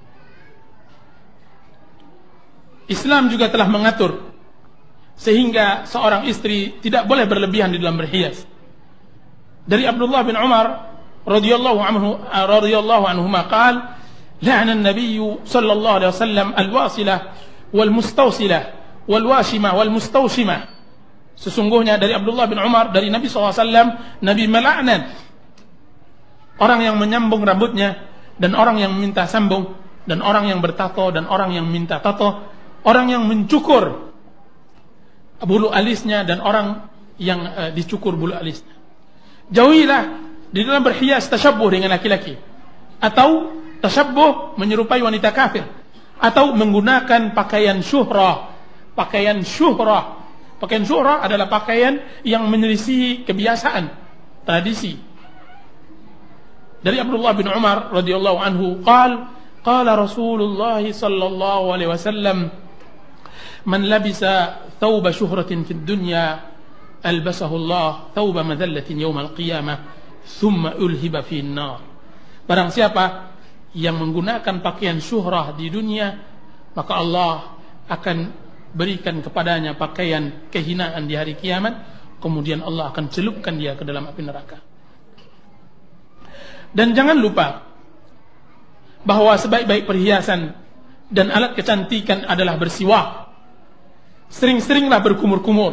Islam juga telah mengatur sehingga seorang istri tidak boleh berlebihan di dalam berhias. Dari Abdullah bin Umar radhiyallahu anhu qala, la'ana an-nabiy sallallahu alaihi wasallam al-wasilah wal mustawsilah wal washimah wal mustawshimah. Sesungguhnya dari Abdullah bin Umar, dari Nabi SAW, Nabi melaknat orang yang menyambung rambutnya, dan orang yang minta sambung, dan orang yang bertato, dan orang yang minta tato, orang yang mencukur bulu alisnya, dan orang yang dicukur bulu alisnya. Jauhilah di dalam berhias tasyabbuh dengan laki-laki, atau tasyabbuh menyerupai wanita kafir, atau menggunakan pakaian syuhrah. Pakaian syuhrah adalah pakaian yang menyelisihi kebiasaan, tradisi. Dari Abdullah bin Umar radhiyallahu anhu qala Rasulullah sallallahu alaihi wasallam, man labisa thawba syuhratin fid dunya albasahu Allah thawba madhallatin yawmal qiyamah thumma ulhiba fi an-nar. Barang siapa yang menggunakan pakaian syuhrah di dunia, maka Allah akan berikan kepadanya pakaian kehinaan di hari kiamat, kemudian Allah akan celupkan dia ke dalam api neraka. Dan jangan lupa bahwa sebaik-baik perhiasan dan alat kecantikan adalah bersiwak. Sering-seringlah berkumur-kumur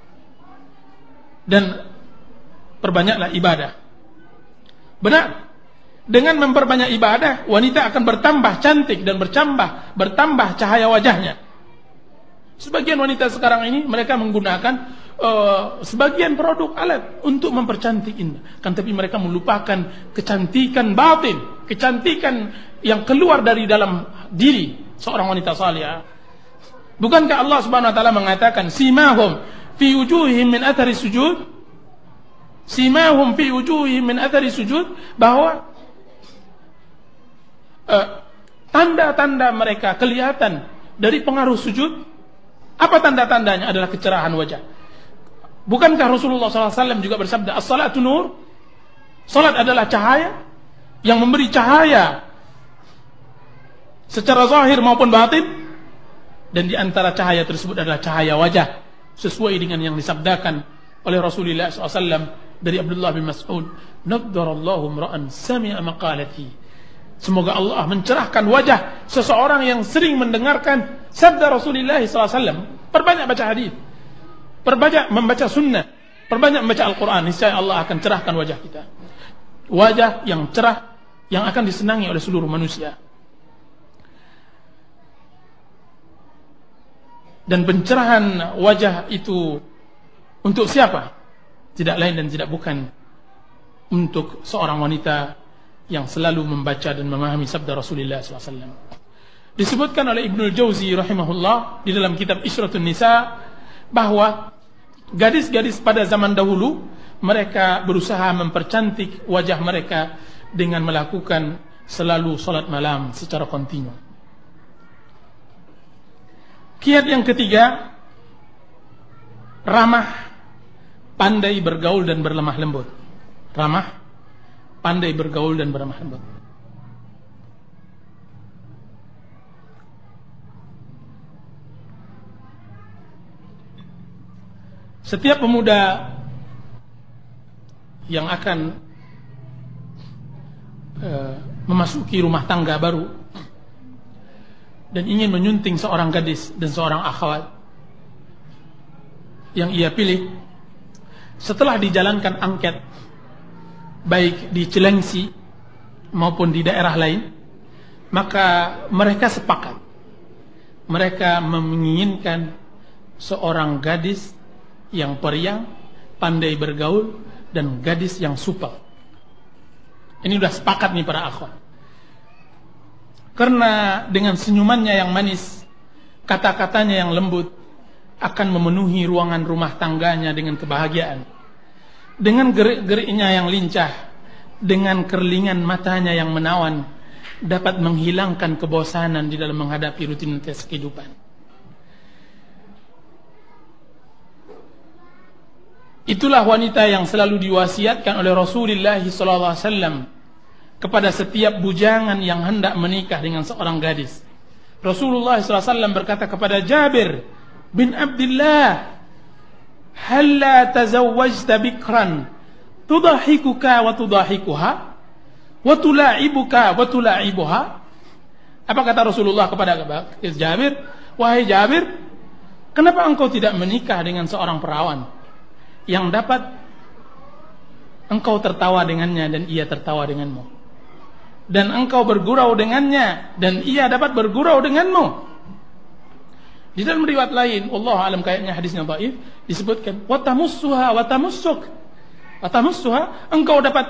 dan perbanyaklah ibadah. Benar, dengan memperbanyak ibadah, wanita akan bertambah cantik dan bertambah cahaya wajahnya. Sebagian wanita sekarang ini mereka menggunakan sebagian produk alat untuk mempercantik indah, kan tapi mereka melupakan kecantikan batin, kecantikan yang keluar dari dalam diri seorang wanita salihah. Bukankah Allah Subhanahu wa taala mengatakan simahum fi wujuhihim min athari sujud? Simahum fi wujuhihim min athari sujud, bahwa tanda-tanda mereka kelihatan dari pengaruh sujud. Apa tanda-tandanya? Adalah kecerahan wajah. Bukankah Rasulullah SAW juga bersabda, as-salatu nur, salat adalah cahaya yang memberi cahaya secara zahir maupun batin, dan di antara cahaya tersebut adalah cahaya wajah, sesuai dengan yang disabdakan oleh Rasulullah SAW dari Abdullah bin Mas'ud, naddarallahu imra'an sami'a maqalati. Semoga Allah mencerahkan wajah seseorang yang sering mendengarkan sabda Rasulullah SAW. Perbanyak baca hadis, perbanyak membaca sunnah, perbanyak membaca Al-Quran, niscaya Allah akan cerahkan wajah kita. Wajah yang cerah, yang akan disenangi oleh seluruh manusia. Dan pencerahan wajah itu untuk siapa? Tidak lain dan tidak bukan untuk seorang wanita yang selalu membaca dan memahami sabda Rasulullah SAW. Disebutkan oleh Ibnul Jauzi rahimahullah di dalam kitab Isyratun Nisa, bahwa gadis-gadis pada zaman dahulu mereka berusaha mempercantik wajah mereka dengan melakukan selalu salat malam secara kontinu. Kiat yang ketiga, ramah, pandai bergaul dan berlemah lembut. Ramah, pandai bergaul dan berlemah lembut. Setiap pemuda yang akan memasuki rumah tangga baru dan ingin menyunting seorang gadis dan seorang akhwat yang ia pilih, setelah dijalankan angket baik di Cilengsi maupun di daerah lain, maka mereka sepakat, mereka menginginkan seorang gadis yang periang, pandai bergaul, dan gadis yang supel. Ini sudah sepakat nih para akhwat. Karena dengan senyumannya yang manis, kata-katanya yang lembut, akan memenuhi ruangan rumah tangganya dengan kebahagiaan. Dengan gerik-geriknya yang lincah, dengan kerlingan matanya yang menawan, dapat menghilangkan kebosanan di dalam menghadapi rutinitas kehidupan. Itulah wanita yang selalu diwasiatkan oleh Rasulullah SAW kepada setiap bujangan yang hendak menikah dengan seorang gadis. Rasulullah SAW berkata kepada Jabir bin Abdullah, halla tazawwajta bikran tudahikuka wa tudahikuha wa tula'ibuka wa tula'ibuha. Apa kata Rasulullah kepada Jabir? Wahai Jabir, kenapa engkau tidak menikah dengan seorang perawan yang dapat engkau tertawa dengannya dan ia tertawa denganmu, dan engkau bergurau dengannya dan ia dapat bergurau denganmu? Di dalam riwayat lain, Allah alam kayaknya hadisnya dhaif, disebutkan watamussuha watamussuk. Watamussuha, engkau dapat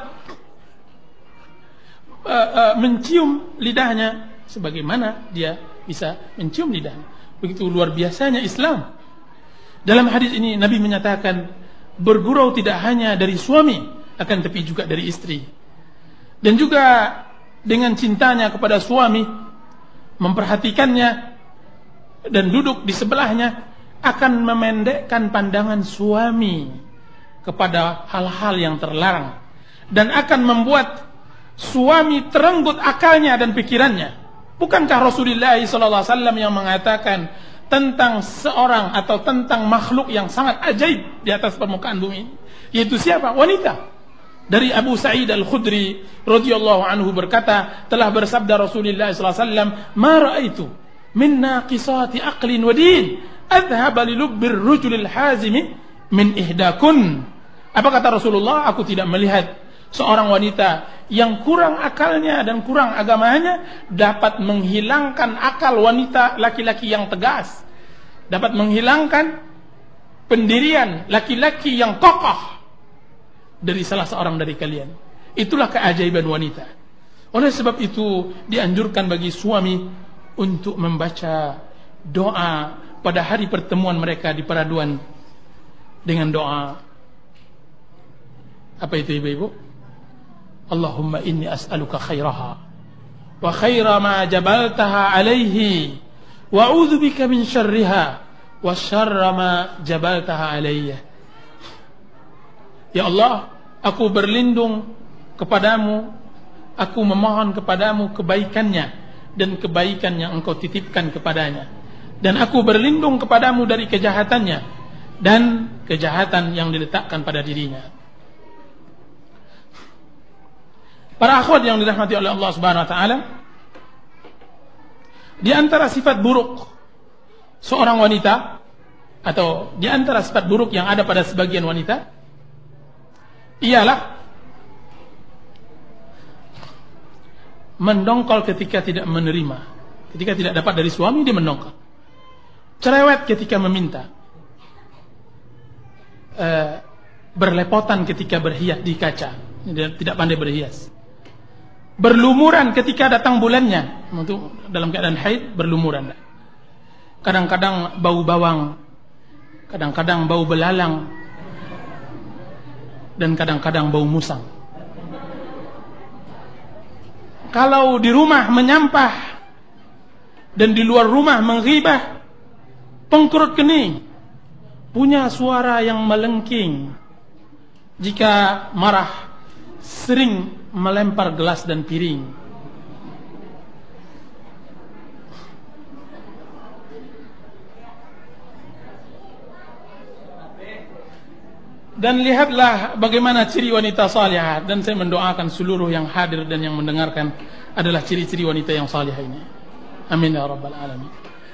mencium lidahnya sebagaimana dia bisa mencium lidahnya. Begitu luar biasanya Islam. Dalam hadis ini Nabi menyatakan bergurau tidak hanya dari suami, akan tapi juga dari istri. Dan juga dengan cintanya kepada suami, memperhatikannya dan duduk di sebelahnya, akan memendekkan pandangan suami kepada hal-hal yang terlarang, dan akan membuat suami terenggut akalnya dan pikirannya. Bukankah Rasulullah SAW yang mengatakan tentang seorang atau tentang makhluk yang sangat ajaib di atas permukaan bumi ini, yaitu siapa? Wanita. Dari Abu Sa'id Al-Khudri radhiyallahu anhu berkata, telah bersabda Rasulullah SAW, ma ra'aitu min naqisati aqlin wa din adhhaba li lubbir rajulil hazimi min ihdakun. Apa kata Rasulullah? Aku tidak melihat seorang wanita yang kurang akalnya dan kurang agamanya dapat menghilangkan akal wanita laki-laki yang tegas, dapat menghilangkan pendirian laki-laki yang kokoh dari salah seorang dari kalian. Itulah keajaiban wanita. Oleh sebab itu dianjurkan bagi suami untuk membaca doa pada hari pertemuan mereka di peraduan dengan doa apa itu ibu-ibu? Allahumma inni as'aluka khairaha wa khaira ma jabaltaha alaihi wa a'udzu bika min syarriha wa syarra ma jabaltaha alayya. Ya Allah, aku berlindung kepadamu, aku memohon kepadamu kebaikannya dan kebaikan yang engkau titipkan kepadanya, dan aku berlindung kepadamu dari kejahatannya dan kejahatan yang diletakkan pada dirinya. Para akhwat yang dirahmati oleh Allah Subhanahu wa taala, di antara sifat buruk seorang wanita, atau di antara sifat buruk yang ada pada sebagian wanita, ialah mendongkol ketika tidak menerima. Ketika tidak dapat dari suami, dia mendongkol. Cerewet ketika meminta. Berlepotan ketika berhias di kaca, tidak pandai berhias. Berlumuran ketika datang bulannya, untuk dalam keadaan haid berlumuran. Kadang-kadang bau bawang, kadang-kadang bau belalang, dan kadang-kadang bau musang. Kalau di rumah menyampah dan di luar rumah menghibah, pengkerut kening, punya suara yang melengking. Jika marah, sering melempar gelas dan piring. Dan lihatlah bagaimana ciri wanita salihah. Dan saya mendoakan seluruh yang hadir dan yang mendengarkan adalah ciri-ciri wanita yang salihah ini. Amin ya rabbal alamin.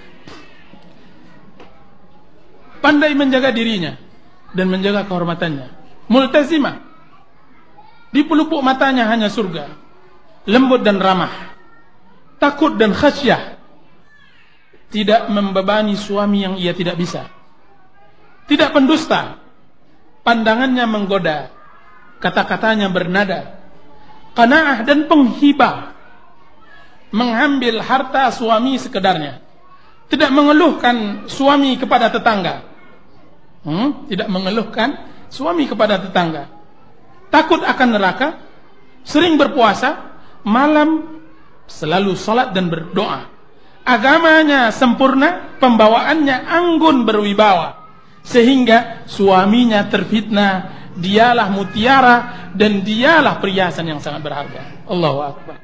Pandai menjaga dirinya dan menjaga kehormatannya. Multazimah. Di pelupuk matanya hanya surga. Lembut dan ramah. Takut dan khasyah. Tidak membebani suami yang ia tidak bisa. Tidak pendusta. Pandangannya menggoda, kata-katanya bernada. Qanaah dan penghibah. Mengambil harta suami sekedarnya. Tidak mengeluhkan suami kepada tetangga. Tidak mengeluhkan suami kepada tetangga. Takut akan neraka, sering berpuasa, malam selalu salat dan berdoa. Agamanya sempurna, pembawaannya anggun berwibawa, sehingga suaminya terfitnah. Dialah mutiara dan dialah perhiasan yang sangat berharga. Allahu Akbar.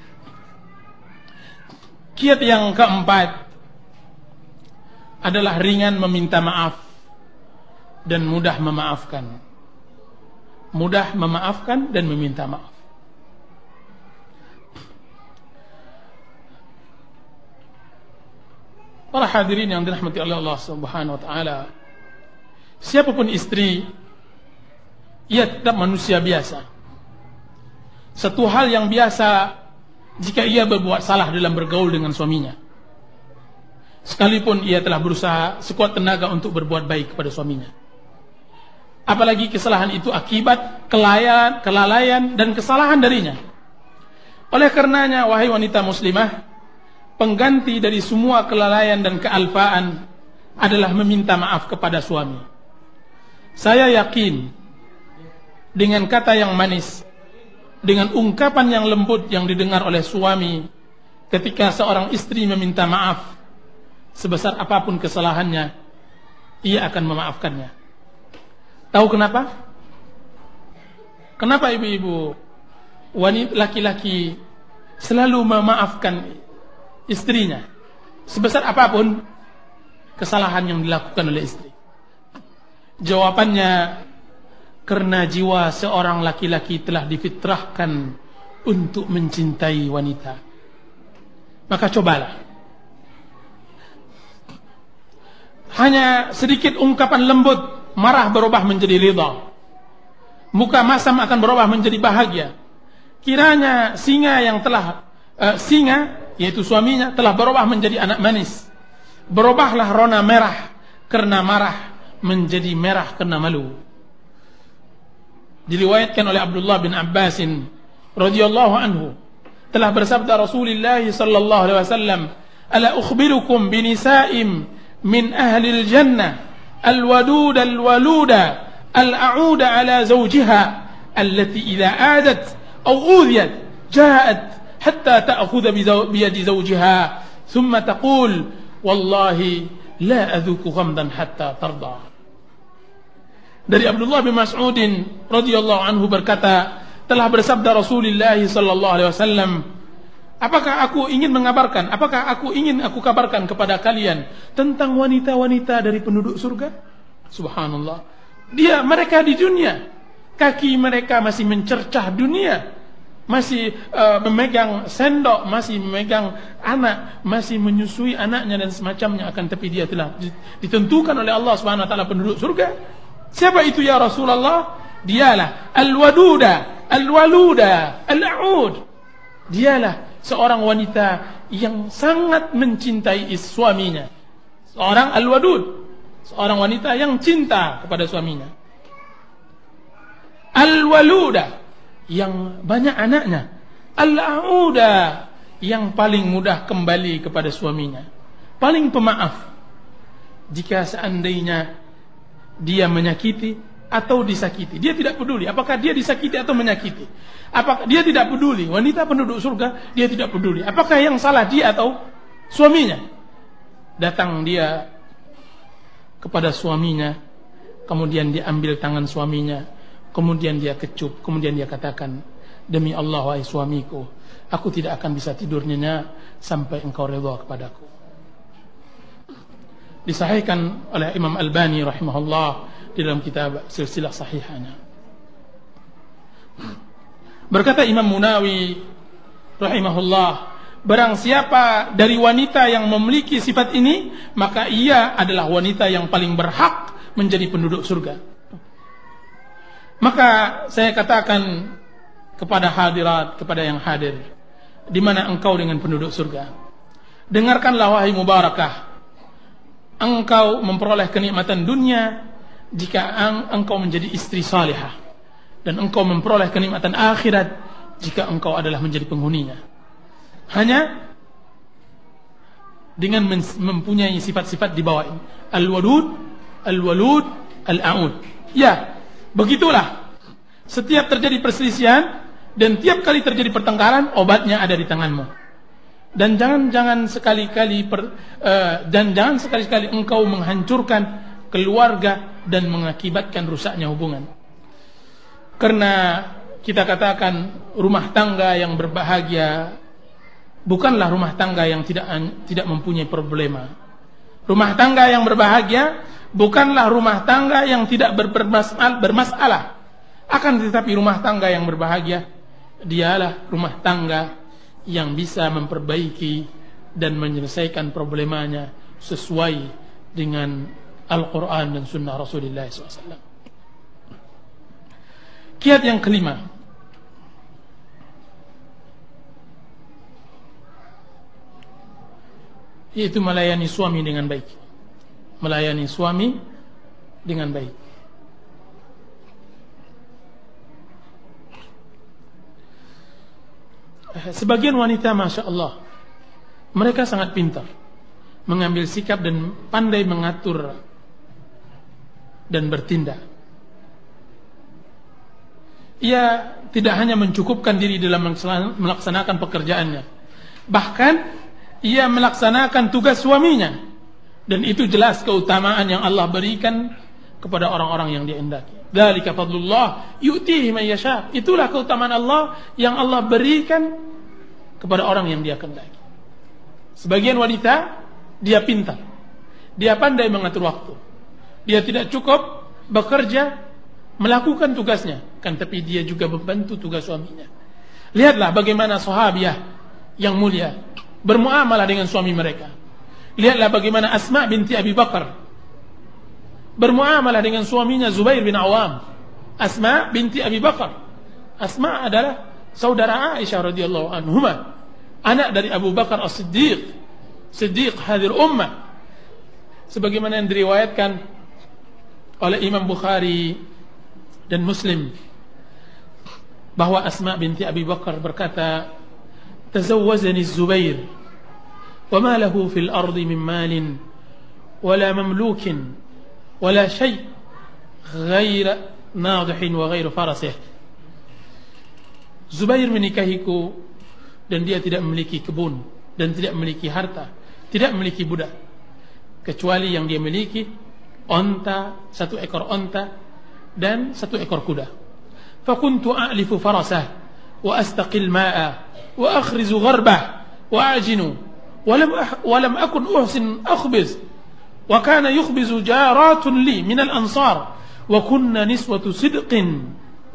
Kiat yang keempat adalah ringan meminta maaf dan mudah memaafkan. Mudah memaafkan dan meminta maaf. Para hadirin yang dirahmati oleh Allah Subhanahu wa taala, siapapun istri, ia tetap manusia biasa. Satu hal yang biasa jika ia berbuat salah dalam bergaul dengan suaminya, sekalipun ia telah berusaha sekuat tenaga untuk berbuat baik kepada suaminya. Apalagi kesalahan itu akibat kelalaian dan kesalahan darinya. Oleh karenanya, wahai wanita muslimah, pengganti dari semua kelalaian dan kealpaan adalah meminta maaf kepada suami. Saya yakin dengan kata yang manis, dengan ungkapan yang lembut yang didengar oleh suami ketika seorang istri meminta maaf, sebesar apapun kesalahannya, ia akan memaafkannya. Tahu kenapa? Kenapa ibu-ibu, wanita laki-laki selalu memaafkan istrinya sebesar apapun kesalahan yang dilakukan oleh istri? Jawabannya, karena jiwa seorang laki-laki telah difitrahkan untuk mencintai wanita. Maka cobalah, hanya sedikit ungkapan lembut, marah berubah menjadi ridha. Muka masam akan berubah menjadi bahagia. Kiranya singa yang telah singa, yaitu suaminya, telah berubah menjadi anak manis. Berubahlah rona merah karena marah menjadi merah karena malu. Diriwayatkan oleh Abdullah bin Abbas radhiyallahu anhu, telah bersabda Rasulullah sallallahu alaihi wasallam, "Ala ukhbirukum binisa'im min ahli al-jannah al-wadud al-waluda al-a'uda ala zawjiha allati idha adat aw udhiyat ja'at hatta ta'khudha bi yadi zawjiha thumma taqul wallahi la adhuku ghamdan hatta tarda." Dari Abdullah bin Mas'ud radhiyallahu anhu berkata, telah bersabda Rasulullah sallallahu alaihi wasallam, apakah aku ingin aku kabarkan kepada kalian tentang wanita-wanita dari penduduk surga? Subhanallah. Mereka di dunia, kaki mereka masih mencercah dunia, masih memegang sendok, masih memegang anak, masih menyusui anaknya dan semacamnya, akan tapi dia telah ditentukan oleh Allah Subhanahu wa taala penduduk surga. Siapa itu ya Rasulullah? Dialah al-waduda, al-waluda, al-a'ud. Dialah seorang wanita yang sangat mencintai suaminya. Seorang al-wadud, seorang wanita yang cinta kepada suaminya. Al-waluda, yang banyak anaknya. Al-a'uda, yang paling mudah kembali kepada suaminya, paling pemaaf jika seandainya dia menyakiti atau disakiti. Dia tidak peduli apakah dia disakiti atau menyakiti. Apakah dia tidak peduli, wanita penduduk surga, dia tidak peduli apakah yang salah dia atau suaminya. Datang dia kepada suaminya, kemudian dia ambil tangan suaminya, kemudian dia kecup, kemudian dia katakan, demi Allah wahai suamiku, aku tidak akan bisa tidur nyenyak sampai engkau redha kepadaku. Disahihkan oleh Imam Albani rahimahullah di dalam kitab Silsilah Sahihahnya. Berkata Imam Munawi rahimahullah, barang siapa dari wanita yang memiliki sifat ini, maka ia adalah wanita yang paling berhak menjadi penduduk surga. Maka saya katakan kepada hadirat, kepada yang hadir, di mana engkau dengan penduduk surga, dengarkanlah wahai mubarakah, engkau memperoleh kenikmatan dunia jika engkau menjadi istri salihah, dan engkau memperoleh kenikmatan akhirat jika engkau adalah menjadi penghuninya. Hanya dengan mempunyai sifat-sifat di bawah ini, al-wadud, al-walud, al-a'ud. Ya, begitulah. Setiap terjadi perselisihan dan tiap kali terjadi pertengkaran, obatnya ada di tanganmu. Dan jangan sekali-kali engkau menghancurkan keluarga dan mengakibatkan rusaknya hubungan. Karena kita katakan rumah tangga yang berbahagia bukanlah rumah tangga yang tidak mempunyai problema. Rumah tangga yang berbahagia bukanlah rumah tangga yang tidak bermasalah. Akan tetapi rumah tangga yang berbahagia dialah rumah tangga yang bisa memperbaiki dan menyelesaikan problemanya sesuai dengan Al-Quran dan Sunnah Rasulullah SAW. Kiat yang kelima, yaitu melayani suami dengan baik. Melayani suami dengan baik. Sebagian wanita, Masya Allah, mereka sangat pintar mengambil sikap dan pandai mengatur dan bertindak. Ia tidak hanya mencukupkan diri dalam melaksanakan pekerjaannya, bahkan ia melaksanakan tugas suaminya. Dan itu jelas keutamaan yang Allah berikan kepada orang-orang yang Dia hendaki. Dzalika fadlullah yu'tihi man yasha. Itulah keutamaan Allah yang Allah berikan kepada orang yang Dia kehendaki. Sebagian wanita dia pintar, dia pandai mengatur waktu. Dia tidak cukup bekerja melakukan tugasnya, kan tapi dia juga membantu tugas suaminya. Lihatlah bagaimana sahabiah yang mulia bermuamalah dengan suami mereka. Lihatlah bagaimana Asma binti Abi Bakar bermuamalah dengan suaminya Zubair bin Awam. Asma binti Abi Bakar. Asma adalah saudara Aisyah radhiyallahu anhuma, anak dari Abu Bakar As-Siddiq, Siddiq hadir ummah. sebagaimana yang diriwayatkan oleh Imam Bukhari dan Muslim bahwa Asma binti Abi Bakar berkata, tazawwajani Zubair wa ma lahu fil ardi min malin wala mamlukin wala shay' ghaira nadihin wa ghairu farasih. Zubair menikahiku dan dia tidak memiliki kebun dan tidak memiliki harta, tidak memiliki budak, kecuali yang dia miliki onta, 1 ekor onta dan 1 ekor kuda. Fakuntu a'lifu farasah wa astaqil ma'a wa akhrizu gharbah wa ajinu wa lam akun uhsin akhbiz wa kana yukhbizu jaratun li min al-ansar wa kunna niswatu sidqin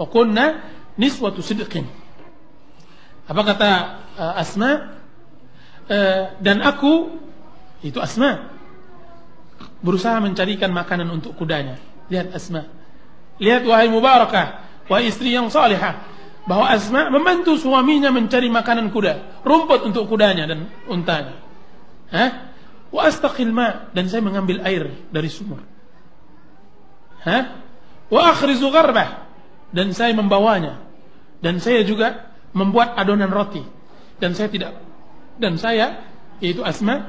Apa kata Asma? Dan aku, itu Asma, berusaha mencarikan makanan untuk kudanya. Lihat Asma, lihat wahai Mubarakah, wahai istri yang salihah, bahwa Asma membantu suaminya mencari makanan kuda, rumput untuk kudanya dan untanya. Wa astaqil ma, dan saya mengambil air dari sumur. Wa akhrizu gharbah, dan saya membawanya, dan saya juga membuat adonan roti, dan saya yaitu Asma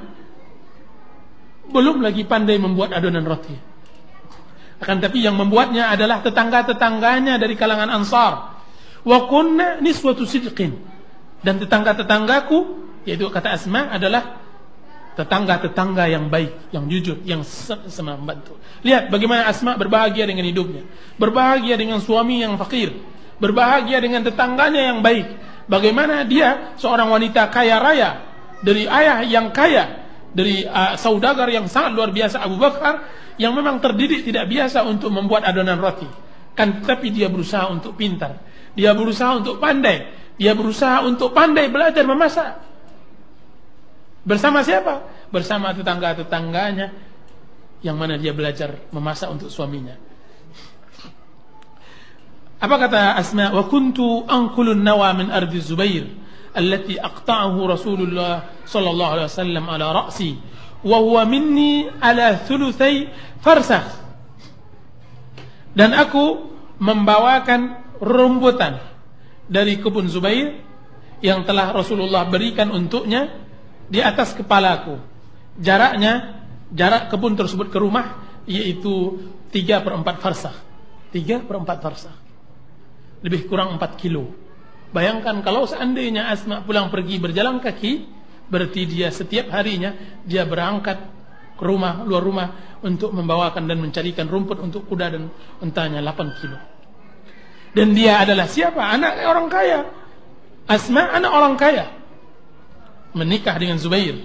belum lagi pandai membuat adonan roti. Akan tapi yang membuatnya adalah tetangga-tetangganya dari kalangan Ansar. Wa kunna niswatu sidqin, dan tetangga-tetanggaku, yaitu kata Asma, adalah tetangga-tetangga yang baik, yang jujur, yang sama membantu. Lihat bagaimana Asma berbahagia dengan hidupnya, berbahagia dengan suami yang fakir, berbahagia dengan tetangganya yang baik. Bagaimana dia seorang wanita kaya raya, dari ayah yang kaya, dari saudagar yang sangat luar biasa Abu Bakar, yang memang terdidik tidak biasa untuk membuat adonan roti. Kan tapi dia berusaha untuk pintar, dia berusaha untuk pandai, dia berusaha untuk pandai belajar memasak. Bersama siapa? Bersama tetangga-tetangganya, yang mana dia belajar memasak untuk suaminya. Apa kata Asma? Wa kuntu anqulun nawa min ardi Zubair allati aqta'ahu Rasulullah sallallahu alaihi wasallam ala ra'si wa huwa minni ala thulutsai farsakh. Dan aku membawakan rumputan dari kebun Zubair yang telah Rasulullah berikan untuknya di atas kepalaku. Jarak kebun tersebut ke rumah yaitu 3/4 farsakh. 3/4 farsakh, lebih kurang 4 kilo. Bayangkan kalau seandainya Asma pulang pergi berjalan kaki, berarti dia setiap harinya dia berangkat ke rumah, luar rumah, untuk membawakan dan mencarikan rumput untuk kuda dan untanya 8 kilo. Dan dia adalah siapa? Anak orang kaya. Asma anak orang kaya, menikah dengan Zubair.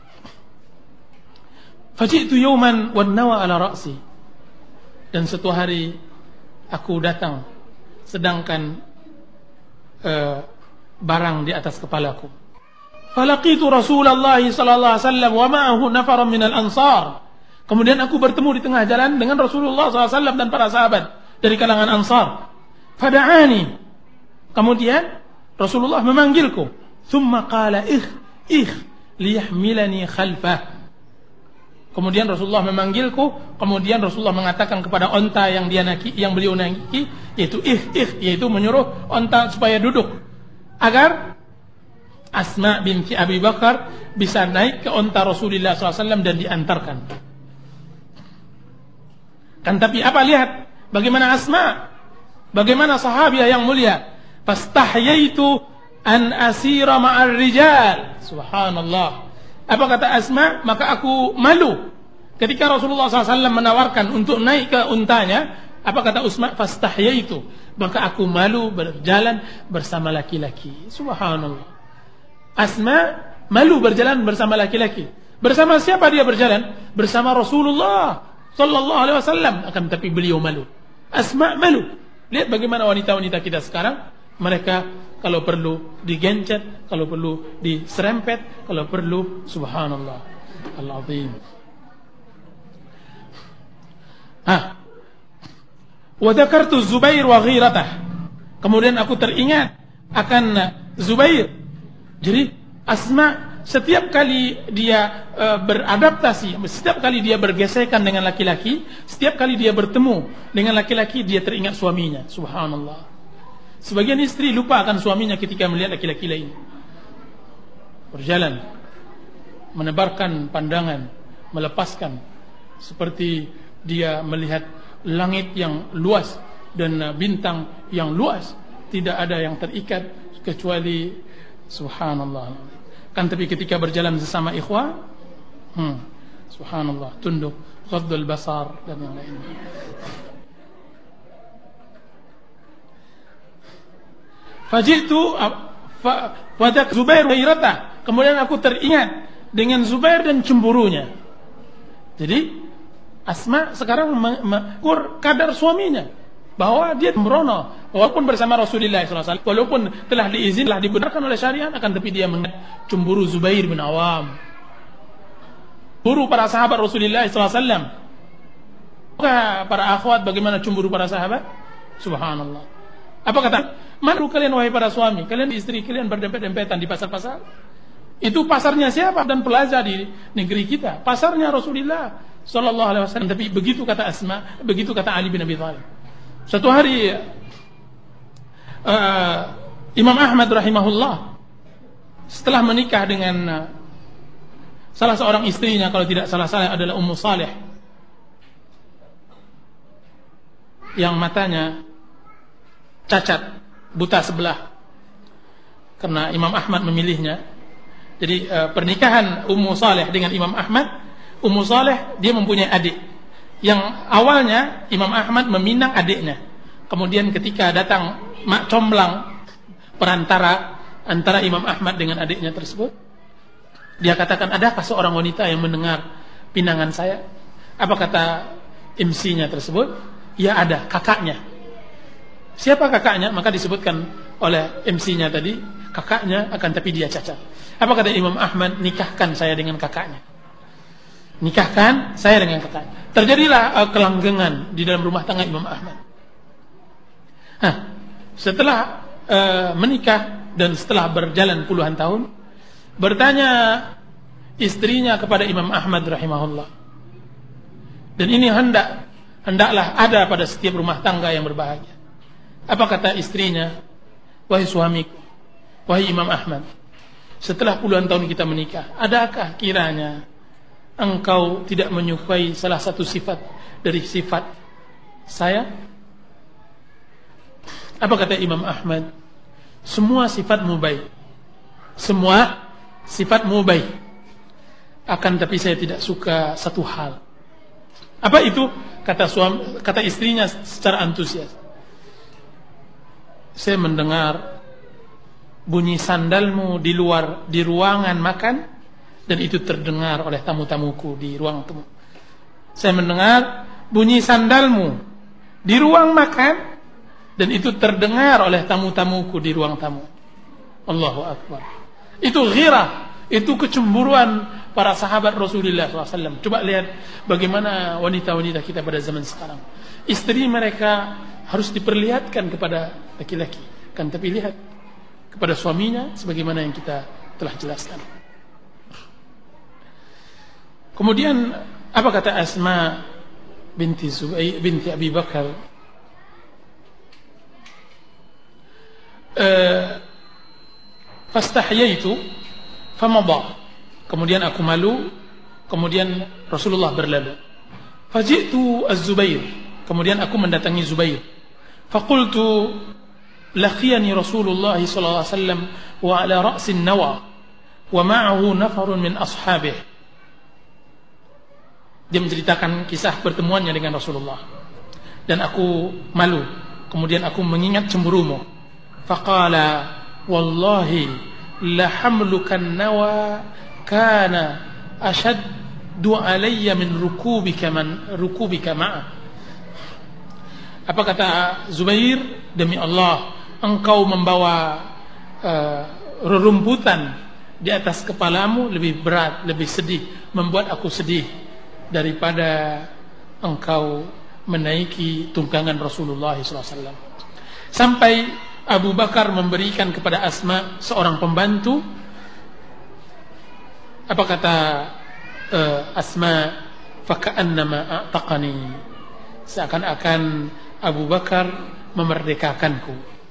Faji'tu yawman wan nawa ala ra'si, dan suatu hari aku datang sedangkan barang di atas kepalaku. Falaqitu Rasulullah sallallahu alaihi wasallam wa ma'ahu nafaran minal ansar. Kemudian aku bertemu di tengah jalan dengan Rasulullah sallallahu alaihi wasallam dan para sahabat dari kalangan Ansar. Fada'ani, kemudian Rasulullah memanggilku. Thumma qala liyahmilani khalfah. Kemudian Rasulullah memanggilku, kemudian Rasulullah mengatakan kepada onta yang beliau naiki, yaitu menyuruh onta supaya duduk agar Asma binti Abi Bakar bisa naik ke onta Rasulullah SAW dan diantarkan. Kan tapi apa, lihat bagaimana Asma, bagaimana sahabiah yang mulia. Fastahyaitu an asira ma'ar rijal. Subhanallah. Apa kata Asma? Maka aku malu ketika Rasulullah SAW menawarkan untuk naik ke untanya. Apa kata Asma? Fastahyaitu, maka aku malu berjalan bersama laki-laki. Subhanallah. Asma malu berjalan bersama laki-laki. Bersama siapa dia berjalan? Bersama Rasulullah sallallahu alaihi wasallam. Akan tapi beliau malu. Asma malu. Lihat bagaimana wanita-wanita kita sekarang. Mereka kalau perlu digencet, kalau perlu diserempet, kalau perlu, subhanallah al-azim. Wa dzakartu Zubair wa ghiratah. Kemudian aku teringat akan Zubair. Jadi Asma setiap kali dia beradaptasi, setiap kali dia bergesekan dengan laki-laki, setiap kali dia bertemu dengan laki-laki, dia teringat suaminya. Subhanallah. Sebagian istri lupa akan suaminya ketika melihat laki-laki lain. Berjalan, menebarkan pandangan, melepaskan, seperti dia melihat langit yang luas dan bintang yang luas, tidak ada yang terikat kecuali subhanallah. Kan tapi ketika berjalan sesama ikhwah, subhanallah, tunduk, ghaddul basar dan yang lain. Fajitu fadak Zubair ghairata. Kemudian aku teringat dengan Zubair dan cemburunya. Jadi Asma sekarang mengukur kadar suaminya, bahwa dia sembrono walaupun bersama Rasulullah SAW, walaupun telah diizinkan, telah dibenarkan oleh syariat, akan tapi dia cemburu Zubair bin Awam, cemburu para sahabat Rasulullah SAW. Para akhwat, bagaimana cemburu para sahabat? Subhanallah. Apa kata? Malu kalian wahai para suami, kalian istri kalian berdempet-dempetan di pasar-pasar. Itu pasarnya siapa? Dan plaza di negeri kita, pasarnya Rasulullah sallallahu alaihi wasallam. Tapi begitu kata Asma, begitu kata Ali bin Abi Thalib. Suatu hari Imam Ahmad rahimahullah setelah menikah dengan salah seorang istrinya, kalau tidak salah adalah Ummu Saleh, yang matanya cacat, buta sebelah, karena Imam Ahmad memilihnya. Jadi pernikahan Ummu Saleh dengan Imam Ahmad, Ummu Saleh dia mempunyai adik yang awalnya Imam Ahmad meminang adiknya. Kemudian ketika datang mak comblang perantara antara Imam Ahmad dengan adiknya tersebut, dia katakan, adakah seorang wanita yang mendengar pinangan saya? Apa kata MC-nya tersebut? Ya ada, kakaknya. Siapa kakaknya? Maka disebutkan oleh MC-nya tadi, kakaknya, akan tapi dia cacat. Apa kata Imam Ahmad? Nikahkan saya dengan kakaknya. Nikahkan saya dengan kakaknya. Terjadilah kelanggengan di dalam rumah tangga Imam Ahmad. Setelah menikah dan setelah berjalan puluhan tahun, bertanya istrinya kepada Imam Ahmad rahimahullah. Dan ini hendaklah ada pada setiap rumah tangga yang berbahagia. Apa kata istrinya? Wahai suamiku, wahai Imam Ahmad, setelah puluhan tahun kita menikah, adakah kiranya engkau tidak menyukai salah satu sifat dari sifat saya? Apa kata Imam Ahmad? Semua sifatmu baik, semua sifatmu baik, akan tapi saya tidak suka satu hal. Apa itu? Kata istrinya secara antusias, saya mendengar bunyi sandalmu di ruangan makan, dan itu terdengar oleh tamu-tamuku di ruang tamu. Saya mendengar bunyi sandalmu di ruang makan, dan itu terdengar oleh tamu-tamuku di ruang tamu. Allahu Akbar. Itu ghirah, itu kecemburuan para sahabat Rasulullah SAW. Coba lihat bagaimana wanita-wanita kita pada zaman sekarang. Istri mereka harus diperlihatkan kepada laki-laki, kan tapi lihat kepada suaminya sebagaimana yang kita telah jelaskan. Kemudian apa kata Asma binti Abi Bakar? Fastahyaitu famada. Kemudian aku malu, kemudian Rasulullah berlalu. Faji'tu Az-Zubair. Kemudian aku mendatangi Zubair. Faqultu laqiyani Rasulullah sallallahu alaihi wasallam wa ala ra'si an-nawa wa ma'ahu nafarun min ashabihi. Dia menceritakan kisah pertemuannya dengan Rasulullah, dan aku malu. Kemudian aku mengingat cemburumu. Faqala wallahi la hamlukan nawa kana ashaddu alayya min rukubika ma'a. Apa kata Zubair? Demi Allah, engkau membawa rerumputan di atas kepalamu lebih berat, lebih sedih, membuat aku sedih daripada engkau menaiki tunggangan Rasulullah SAW. Sampai Abu Bakar memberikan kepada Asma seorang pembantu Apa kata Asma, faka'annama a'taqani, seakan-akan Abu Bakar memerdekakanku.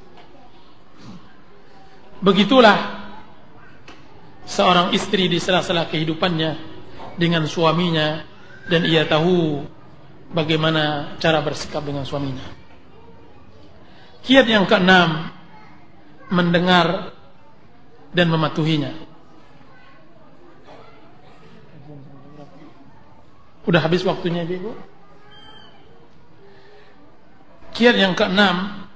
Begitulah seorang istri di sela-sela kehidupannya dengan suaminya, dan ia tahu bagaimana cara bersikap dengan suaminya. Kiat yang keenam, mendengar dan mematuhinya. Udah habis waktunya, Ibu. Kiat yang keenam,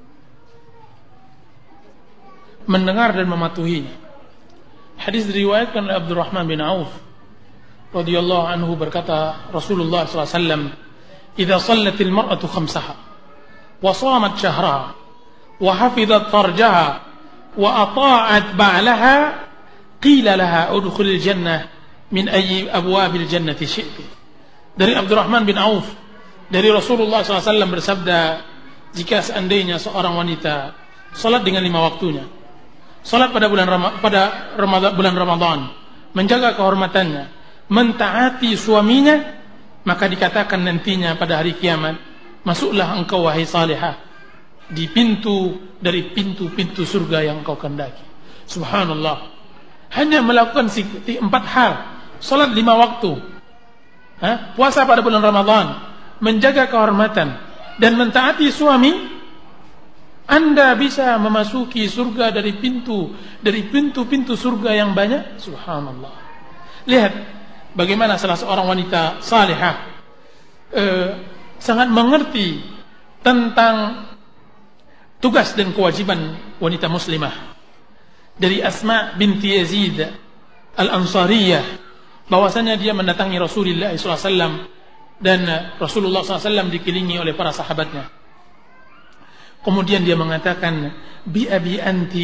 mendengar dan mematuhinya. Hadis diriwayatkan oleh Abdurrahman bin Auf radhiyallahu anhu, berkata Rasulullah sallallahu alaihi wasallam, "Idza shallatil mar'atu khamsaha wa shamat shahraha wa hafizat farjaha wa ata'at ba'laha qila laha udkhulil jannah min ayyi abwabil jannati syi'ti." Dari Abdurrahman bin Auf, dari Rasulullah SAW bersabda, jika seandainya seorang wanita salat dengan 5 waktunya, salat pada bulan Ramadan, menjaga kehormatannya, mentaati suaminya, maka dikatakan nantinya pada hari kiamat, masuklah engkau wahai salihah di pintu dari pintu-pintu surga yang engkau kehendaki. Subhanallah. Hanya melakukan 4 hal, salat 5 waktu, puasa pada bulan Ramadan, menjaga kehormatan, dan mentaati suami, Anda bisa memasuki surga dari pintu-pintu surga yang banyak. Subhanallah. Lihat bagaimana salah seorang wanita salihah sangat mengerti tentang tugas dan kewajiban wanita muslimah. Dari Asma binti Yazid Al-Ansariyah, bahwasanya dia mendatangi Rasulullah SAW, dan Rasulullah SAW dikelilingi oleh para sahabatnya. Kemudian dia mengatakan, bi abi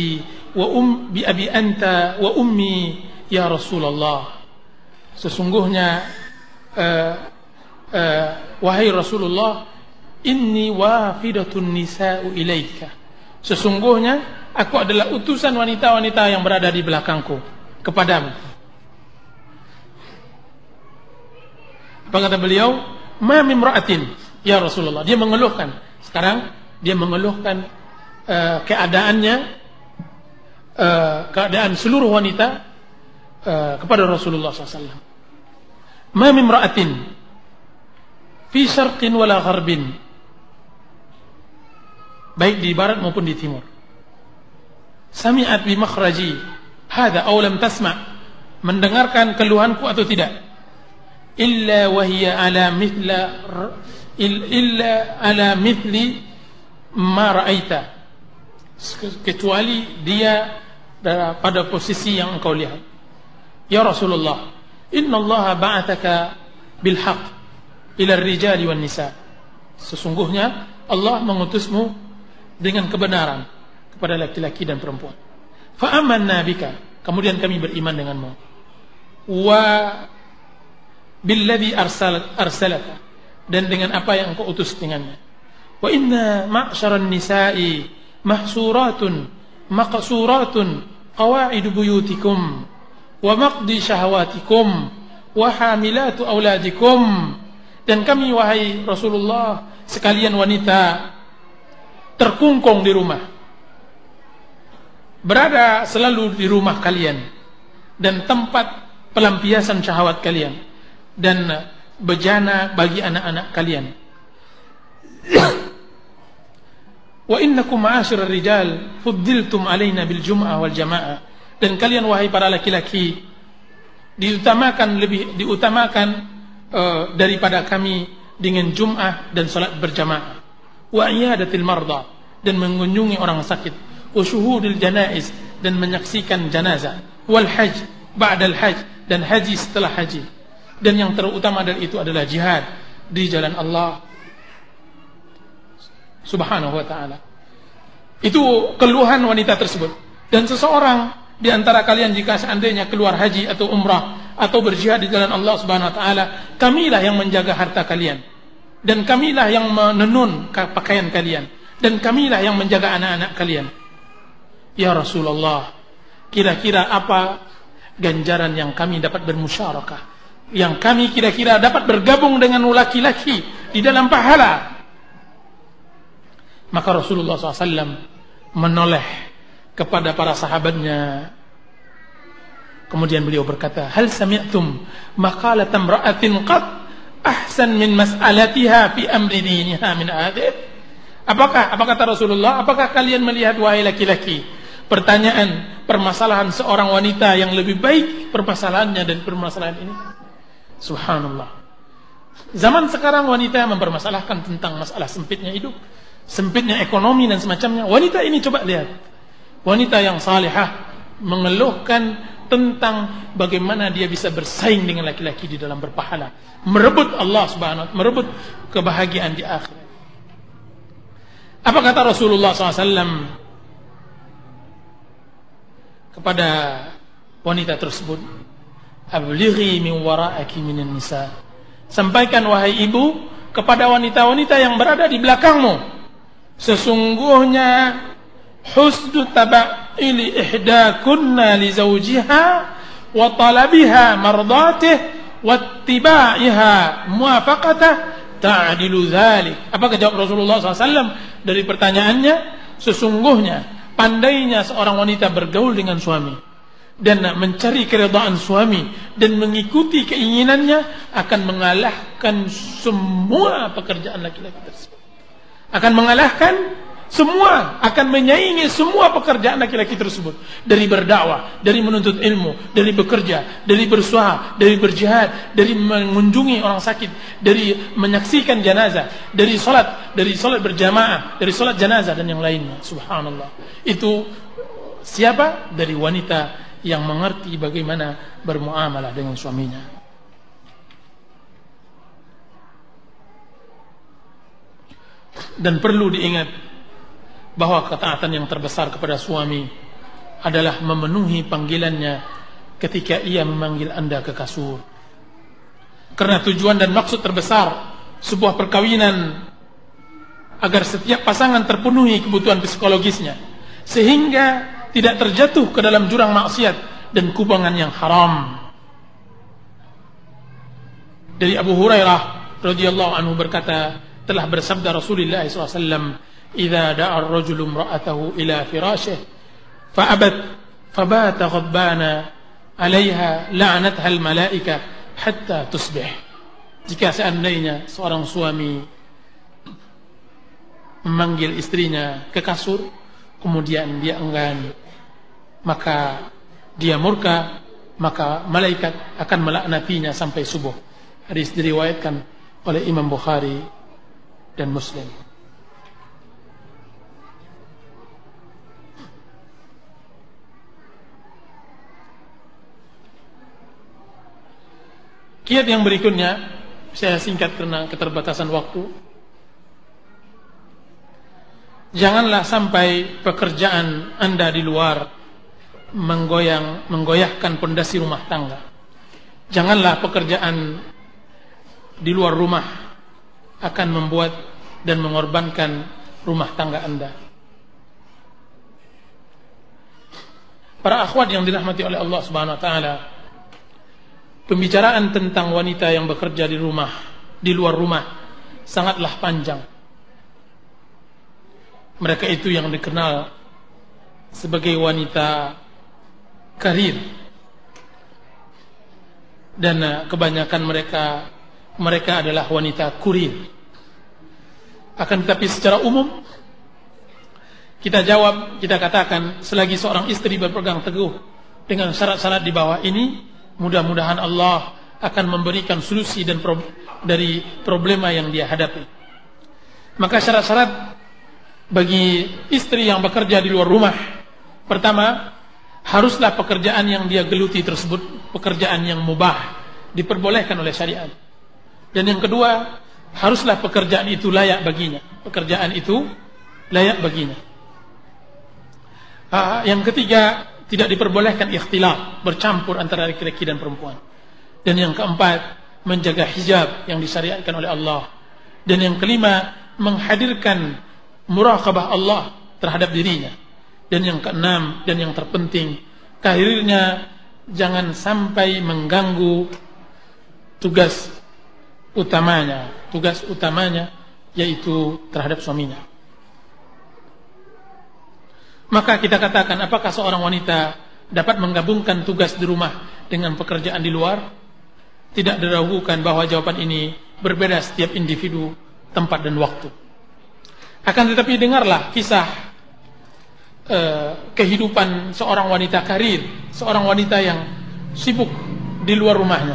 anta wa ummi ya Rasulullah. Sesungguhnya wahai Rasulullah, inni wafidatun nisa'u ilaika. Sesungguhnya aku adalah utusan wanita-wanita yang berada di belakangku kepadamu. Apa kata beliau? Ma mimra'atin ya Rasulullah. Dia mengeluhkan. Sekarang dia mengeluhkan keadaan seluruh wanita kepada Rasulullah SAW. Ma mimra'atin fi syarqin wala gharbin, baik di barat maupun di timur, sami'at bi makhraji hadha aw lam tasma', mendengarkan keluhanku atau tidak, illa wahiyya ala mithli ma ra'aita, kecuali dia pada posisi yang engkau lihat. Ya Rasulullah, inna Allah ba'athaka bil haqq ila ar-rijali wan nisa. Sesungguhnya Allah mengutusmu dengan kebenaran kepada laki-laki dan perempuan. Fa amanna bika, kemudian kami beriman denganmu. Wa billadhi arsalaka, dan dengan apa yang engkau utus dengannya. Wa inna ma'syaran nisa'i mahsuratun maqsuratun qawaidu buyutikum wa maqdi syahawatikum wa hamilatu auladikum. Dan kami wahai Rasulullah sekalian wanita terkungkung di rumah, berada selalu di rumah kalian, dan tempat pelampiasan syahwat kalian, dan bejana bagi anak-anak kalian. Wa innakum ma'asyiral rijal fuddiltum alaina bil jum'ah wal jamaah. Dan kalian wahai para laki-laki diutamakan daripada kami dengan Jum'ah dan salat berjamaah. Wa iyadatil marda, dan mengunjungi orang sakit. Wa syuhudil janaiz, dan menyaksikan janazah. Wal hajj ba'dal hajj, dan haji setelah haji. Dan yang terutama dari itu adalah jihad di jalan Allah Subhanahu wa ta'ala. Itu keluhan wanita tersebut. Dan seseorang di antara kalian jika seandainya keluar haji atau umrah atau berjihad di jalan Allah Subhanahu wa ta'ala, kamilah yang menjaga harta kalian, dan kamilah yang menenun pakaian kalian, dan kamilah yang menjaga anak-anak kalian. Ya Rasulullah, kira-kira apa ganjaran yang kami dapat bermusyarakah, yang kami kira-kira dapat bergabung dengan laki-laki di dalam pahala. Maka Rasulullah SAW menoleh kepada para sahabatnya. Kemudian beliau berkata, hal sami'tum maqalat imra'atin qad ahsan min mas'alatiha fi amri diniha min hadith? Apa kata Rasulullah? Apakah kalian melihat, wahai laki-laki, permasalahan seorang wanita yang lebih baik permasalahannya dari permasalahan ini? Subhanallah. Zaman sekarang wanita mempermasalahkan tentang masalah sempitnya hidup, sempitnya ekonomi dan semacamnya. Wanita ini coba lihat, wanita yang salihah mengeluhkan tentang bagaimana dia bisa bersaing dengan laki-laki di dalam berpahala, merebut Allah Subhanahu wa ta'ala, merebut kebahagiaan di akhirat. Apa kata Rasulullah SAW kepada wanita tersebut? Ablighi min wara'aki minan nisa. Sampaikan, wahai ibu, kepada wanita-wanita yang berada di belakangmu, sesungguhnya husdu taba'ili ihdakunna li zawjiha wa talabiha mardatih wa ittiba'iha muwafaqatah ta'dilu dzalik. Apa jawab Rasulullah SAW dari pertanyaannya? Sesungguhnya pandainya seorang wanita bergaul dengan suami dan mencari keridhaan suami dan mengikuti keinginannya akan mengalahkan semua pekerjaan laki-laki tersebut. Akan mengalahkan semua, akan menyaingi semua pekerjaan laki-laki tersebut. Dari berdakwah, dari menuntut ilmu, dari bekerja, dari bersuah, dari berjihad, dari mengunjungi orang sakit, dari menyaksikan jenazah, dari solat berjamaah, dari solat jenazah dan yang lainnya. Subhanallah. Itu siapa? Dari wanita yang mengerti bagaimana bermuamalah dengan suaminya. Dan perlu diingat bahwa ketaatan yang terbesar kepada suami adalah memenuhi panggilannya ketika ia memanggil Anda ke kasur. Karena tujuan dan maksud terbesar sebuah perkawinan agar setiap pasangan terpenuhi kebutuhan psikologisnya, sehingga tidak terjatuh ke dalam jurang maksiat dan kubangan yang haram. Dari Abu Hurairah radhiyallahu anhu berkata, telah bersabda Rasulullah SAW, إذا دعا الرجل امرأته إلى فراشه فأبت فبات غضبانا عليها لعنتها الملائكة حتى تصبح. Jika seandainya seorang suami memanggil istrinya ke kasur kemudian dia enggan, maka dia murka, maka malaikat akan melaknatinya sampai subuh. Hadis diriwayatkan oleh Imam Bukhari dan Muslim. Kiat yang berikutnya saya singkat karena keterbatasan waktu. Janganlah sampai pekerjaan Anda di luar menggoyahkan pondasi rumah tangga. Janganlah pekerjaan di luar rumah akan membuat dan mengorbankan rumah tangga Anda. Para akhwat yang dirahmati oleh Allah Subhanahu wa taala, pembicaraan tentang wanita yang bekerja di rumah, di luar rumah sangatlah panjang. Mereka itu yang dikenal sebagai wanita karir. Dan kebanyakan mereka adalah wanita kurir. Akan tetapi secara umum kita katakan selagi seorang istri berpegang teguh dengan syarat-syarat di bawah ini, mudah-mudahan Allah akan memberikan solusi dari problema yang dia hadapi. Maka syarat-syarat bagi istri yang bekerja di luar rumah, pertama, haruslah pekerjaan yang dia geluti tersebut pekerjaan yang mubah, diperbolehkan oleh syariat. Dan yang kedua, haruslah pekerjaan itu layak baginya. Pekerjaan itu layak baginya. Yang ketiga, tidak diperbolehkan ikhtilat, bercampur antara laki-laki dan perempuan. Dan yang keempat, menjaga hijab yang disyariatkan oleh Allah. Dan yang kelima, menghadirkan muraqabah Allah terhadap dirinya. Dan yang keenam dan yang terpenting, karirnya jangan sampai mengganggu tugas utamanya yaitu terhadap suaminya. Maka kita katakan, apakah seorang wanita dapat menggabungkan tugas di rumah dengan pekerjaan di luar? Tidak diragukan bahwa jawaban ini berbeda setiap individu, tempat dan waktu. Akan tetapi dengarlah kisah kehidupan seorang wanita karir, seorang wanita yang sibuk di luar rumahnya.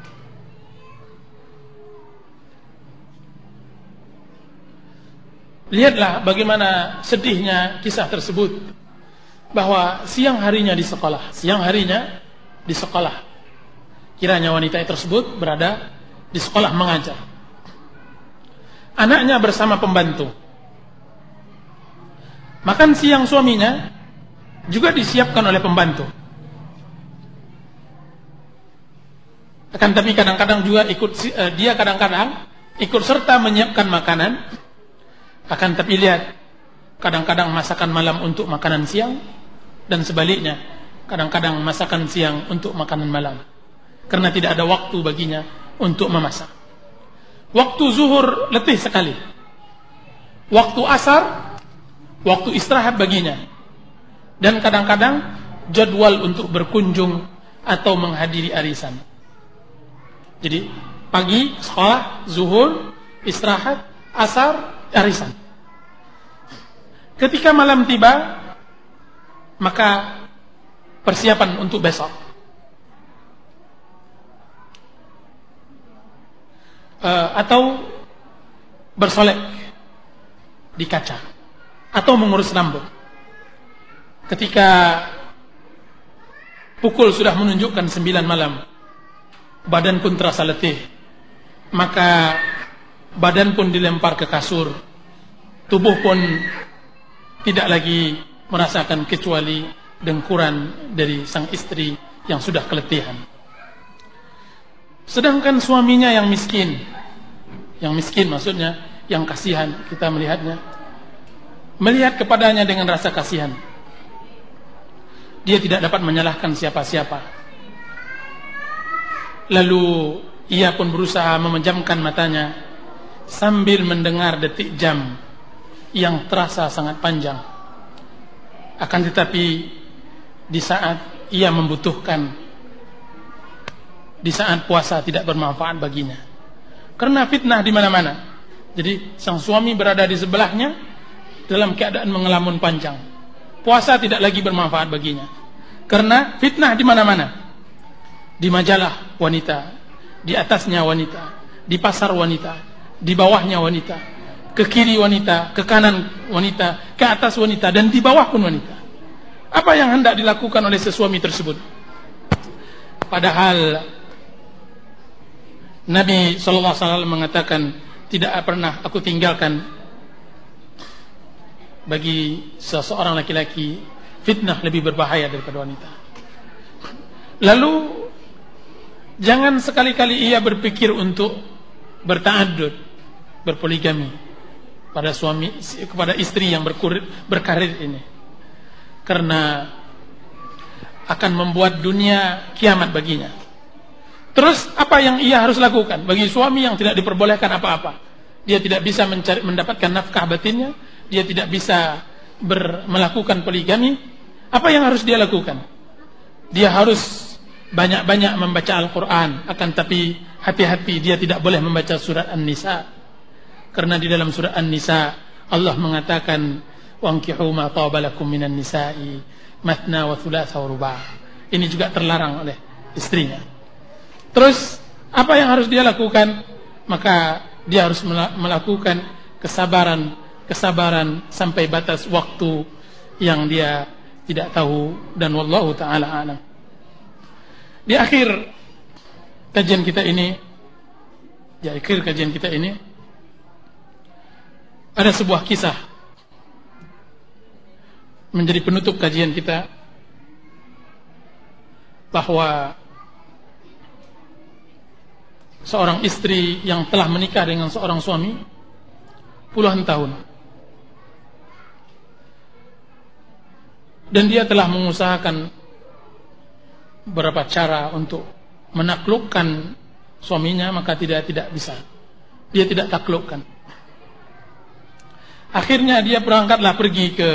Lihatlah bagaimana sedihnya kisah tersebut, bahwa siang harinya di sekolah, kiranya wanita tersebut berada di sekolah mengajar. Anaknya bersama pembantu. Makan siang suaminya juga disiapkan oleh pembantu. Akan tapi kadang-kadang juga dia ikut serta menyiapkan makanan. Akan tapi lihat, kadang-kadang masakan malam untuk makanan siang, dan sebaliknya, kadang-kadang masakan siang untuk makanan malam, karena tidak ada waktu baginya untuk memasak. Waktu zuhur letih sekali, waktu asar waktu istirahat baginya, dan kadang-kadang jadwal untuk berkunjung atau menghadiri arisan. Jadi pagi sekolah, zuhur istirahat, asar arisan. Ketika malam tiba, maka persiapan untuk besok. Atau bersolek di kaca, atau mengurus rambut. Ketika pukul sudah menunjukkan 9 malam, badan pun terasa letih, maka badan pun dilempar ke kasur, tubuh pun tidak lagi merasakan kecuali dengkuran dari sang istri yang sudah keletihan. Sedangkan suaminya yang miskin maksudnya yang kasihan, kita melihat kepadanya dengan rasa kasihan. Dia tidak dapat menyalahkan siapa-siapa. Lalu ia pun berusaha memejamkan matanya sambil mendengar detik jam yang terasa sangat panjang. Akan tetapi di saat ia membutuhkan, di saat puasa tidak bermanfaat baginya, karena fitnah di mana-mana. Jadi sang suami berada di sebelahnya dalam keadaan mengelamun panjang. Puasa tidak lagi bermanfaat baginya, karena fitnah di mana-mana. Di majalah wanita, di atasnya wanita, di pasar wanita, di bawahnya wanita, ke kiri wanita, ke kanan wanita, ke atas wanita, dan di bawah pun wanita. Apa yang hendak dilakukan oleh sesuami tersebut? Padahal Nabi SAW mengatakan, tidak pernah aku tinggalkan bagi seseorang laki-laki fitnah lebih berbahaya daripada wanita. Lalu jangan sekali-kali ia berpikir untuk berta'addud, berpoligami pada suami, kepada istri yang berkarir ini, karena akan membuat dunia kiamat baginya. Terus apa yang ia harus lakukan? Bagi suami yang tidak diperbolehkan apa-apa, dia tidak bisa mendapatkan nafkah batinnya, dia tidak bisa melakukan poligami. Apa yang harus dia lakukan? Dia harus banyak-banyak membaca Al-Quran. Akan tapi hati-hati, dia tidak boleh membaca surat An-Nisa, karena di dalam surat An-Nisa Allah mengatakan, wankihu ma taba lakum minan nisa'i matna wa thulatha wa ruba'. Ini juga terlarang oleh istrinya. Terus apa yang harus dia lakukan? Maka dia harus melakukan kesabaran sampai batas waktu yang dia tidak tahu, dan wallahu ta'ala a'lam. Di akhir kajian kita ini ada sebuah kisah menjadi penutup kajian kita, bahwa seorang istri yang telah menikah dengan seorang suami puluhan tahun, dan dia telah mengusahakan beberapa cara untuk menaklukkan suaminya, maka tidak bisa. Dia tidak taklukkan. Akhirnya dia berangkatlah pergi ke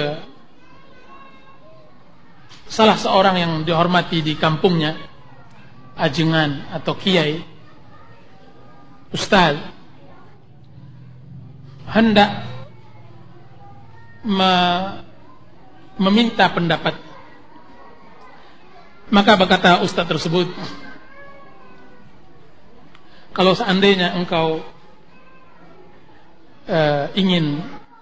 salah seorang yang dihormati di kampungnya, ajengan atau kiai, ustaz, hendak meminta pendapat. Maka berkata ustaz tersebut, kalau seandainya engkau ingin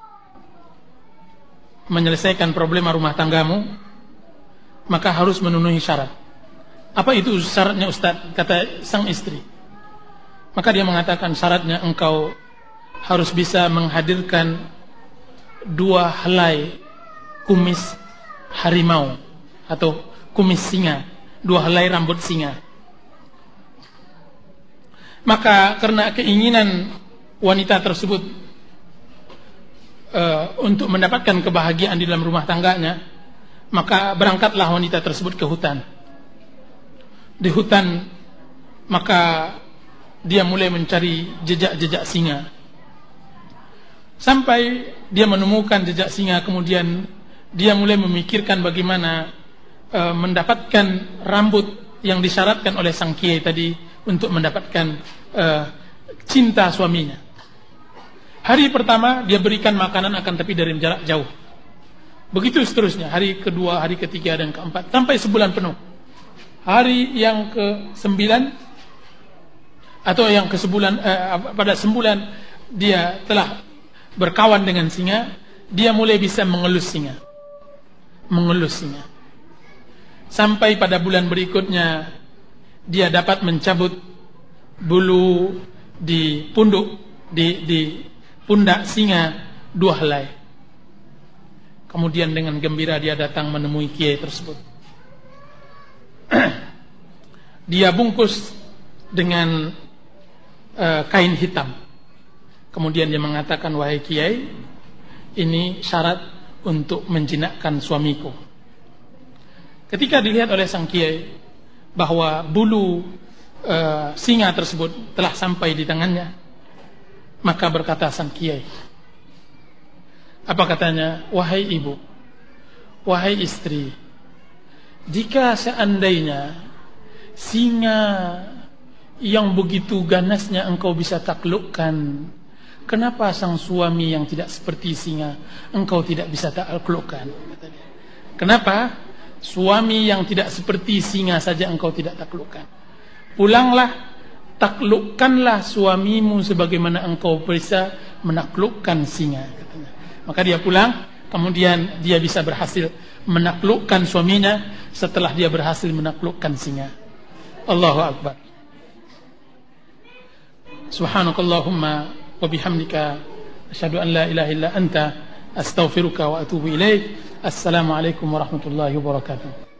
menyelesaikan problema rumah tanggamu, maka harus memenuhi syarat. Apa itu syaratnya Ustaz? Kata sang istri. Maka dia mengatakan syaratnya engkau harus bisa menghadirkan 2 helai kumis harimau atau kumis singa, 2 helai rambut singa. Maka karena keinginan wanita tersebut untuk mendapatkan kebahagiaan di dalam rumah tangganya, maka berangkatlah wanita tersebut ke hutan. Di hutan maka dia mulai mencari jejak-jejak singa. Sampai dia menemukan jejak singa, kemudian dia mulai memikirkan bagaimana mendapatkan rambut yang disyaratkan oleh sang kiai tadi untuk mendapatkan cinta suaminya. Hari pertama dia berikan makanan akan tapi dari jarak jauh. Begitu seterusnya, hari kedua, hari ketiga dan keempat, sampai sebulan penuh. Hari yang ke-9 atau yang ke-9 pada sembulan dia telah berkawan dengan singa, dia mulai bisa mengelus singa. Sampai pada bulan berikutnya dia dapat mencabut bulu di pundak singa 2 helai. Kemudian dengan gembira dia datang menemui kiai tersebut. Dia bungkus dengan kain hitam. Kemudian dia mengatakan, wahai kiai, ini syarat untuk menjinakkan suamiku. Ketika dilihat oleh sang kiai bahwa bulu singa tersebut telah sampai di tangannya, maka berkata sang kiai, apa katanya? Wahai ibu, wahai istri, jika seandainya singa yang begitu ganasnya engkau bisa taklukkan, kenapa sang suami yang tidak seperti singa engkau tidak bisa taklukkan? Kenapa suami yang tidak seperti singa saja engkau tidak taklukkan? Pulanglah, taklukkanlah suamimu sebagaimana engkau bisa menaklukkan singa, katanya. Maka dia pulang, kemudian dia bisa berhasil menaklukkan suaminya setelah dia berhasil menaklukkan singa. Allahu Akbar. Subhanakallahumma wa bihamdika asyhadu an la ilaha illa anta astaghfiruka wa atubu ilaik. Assalamualaikum warahmatullahi wabarakatuh.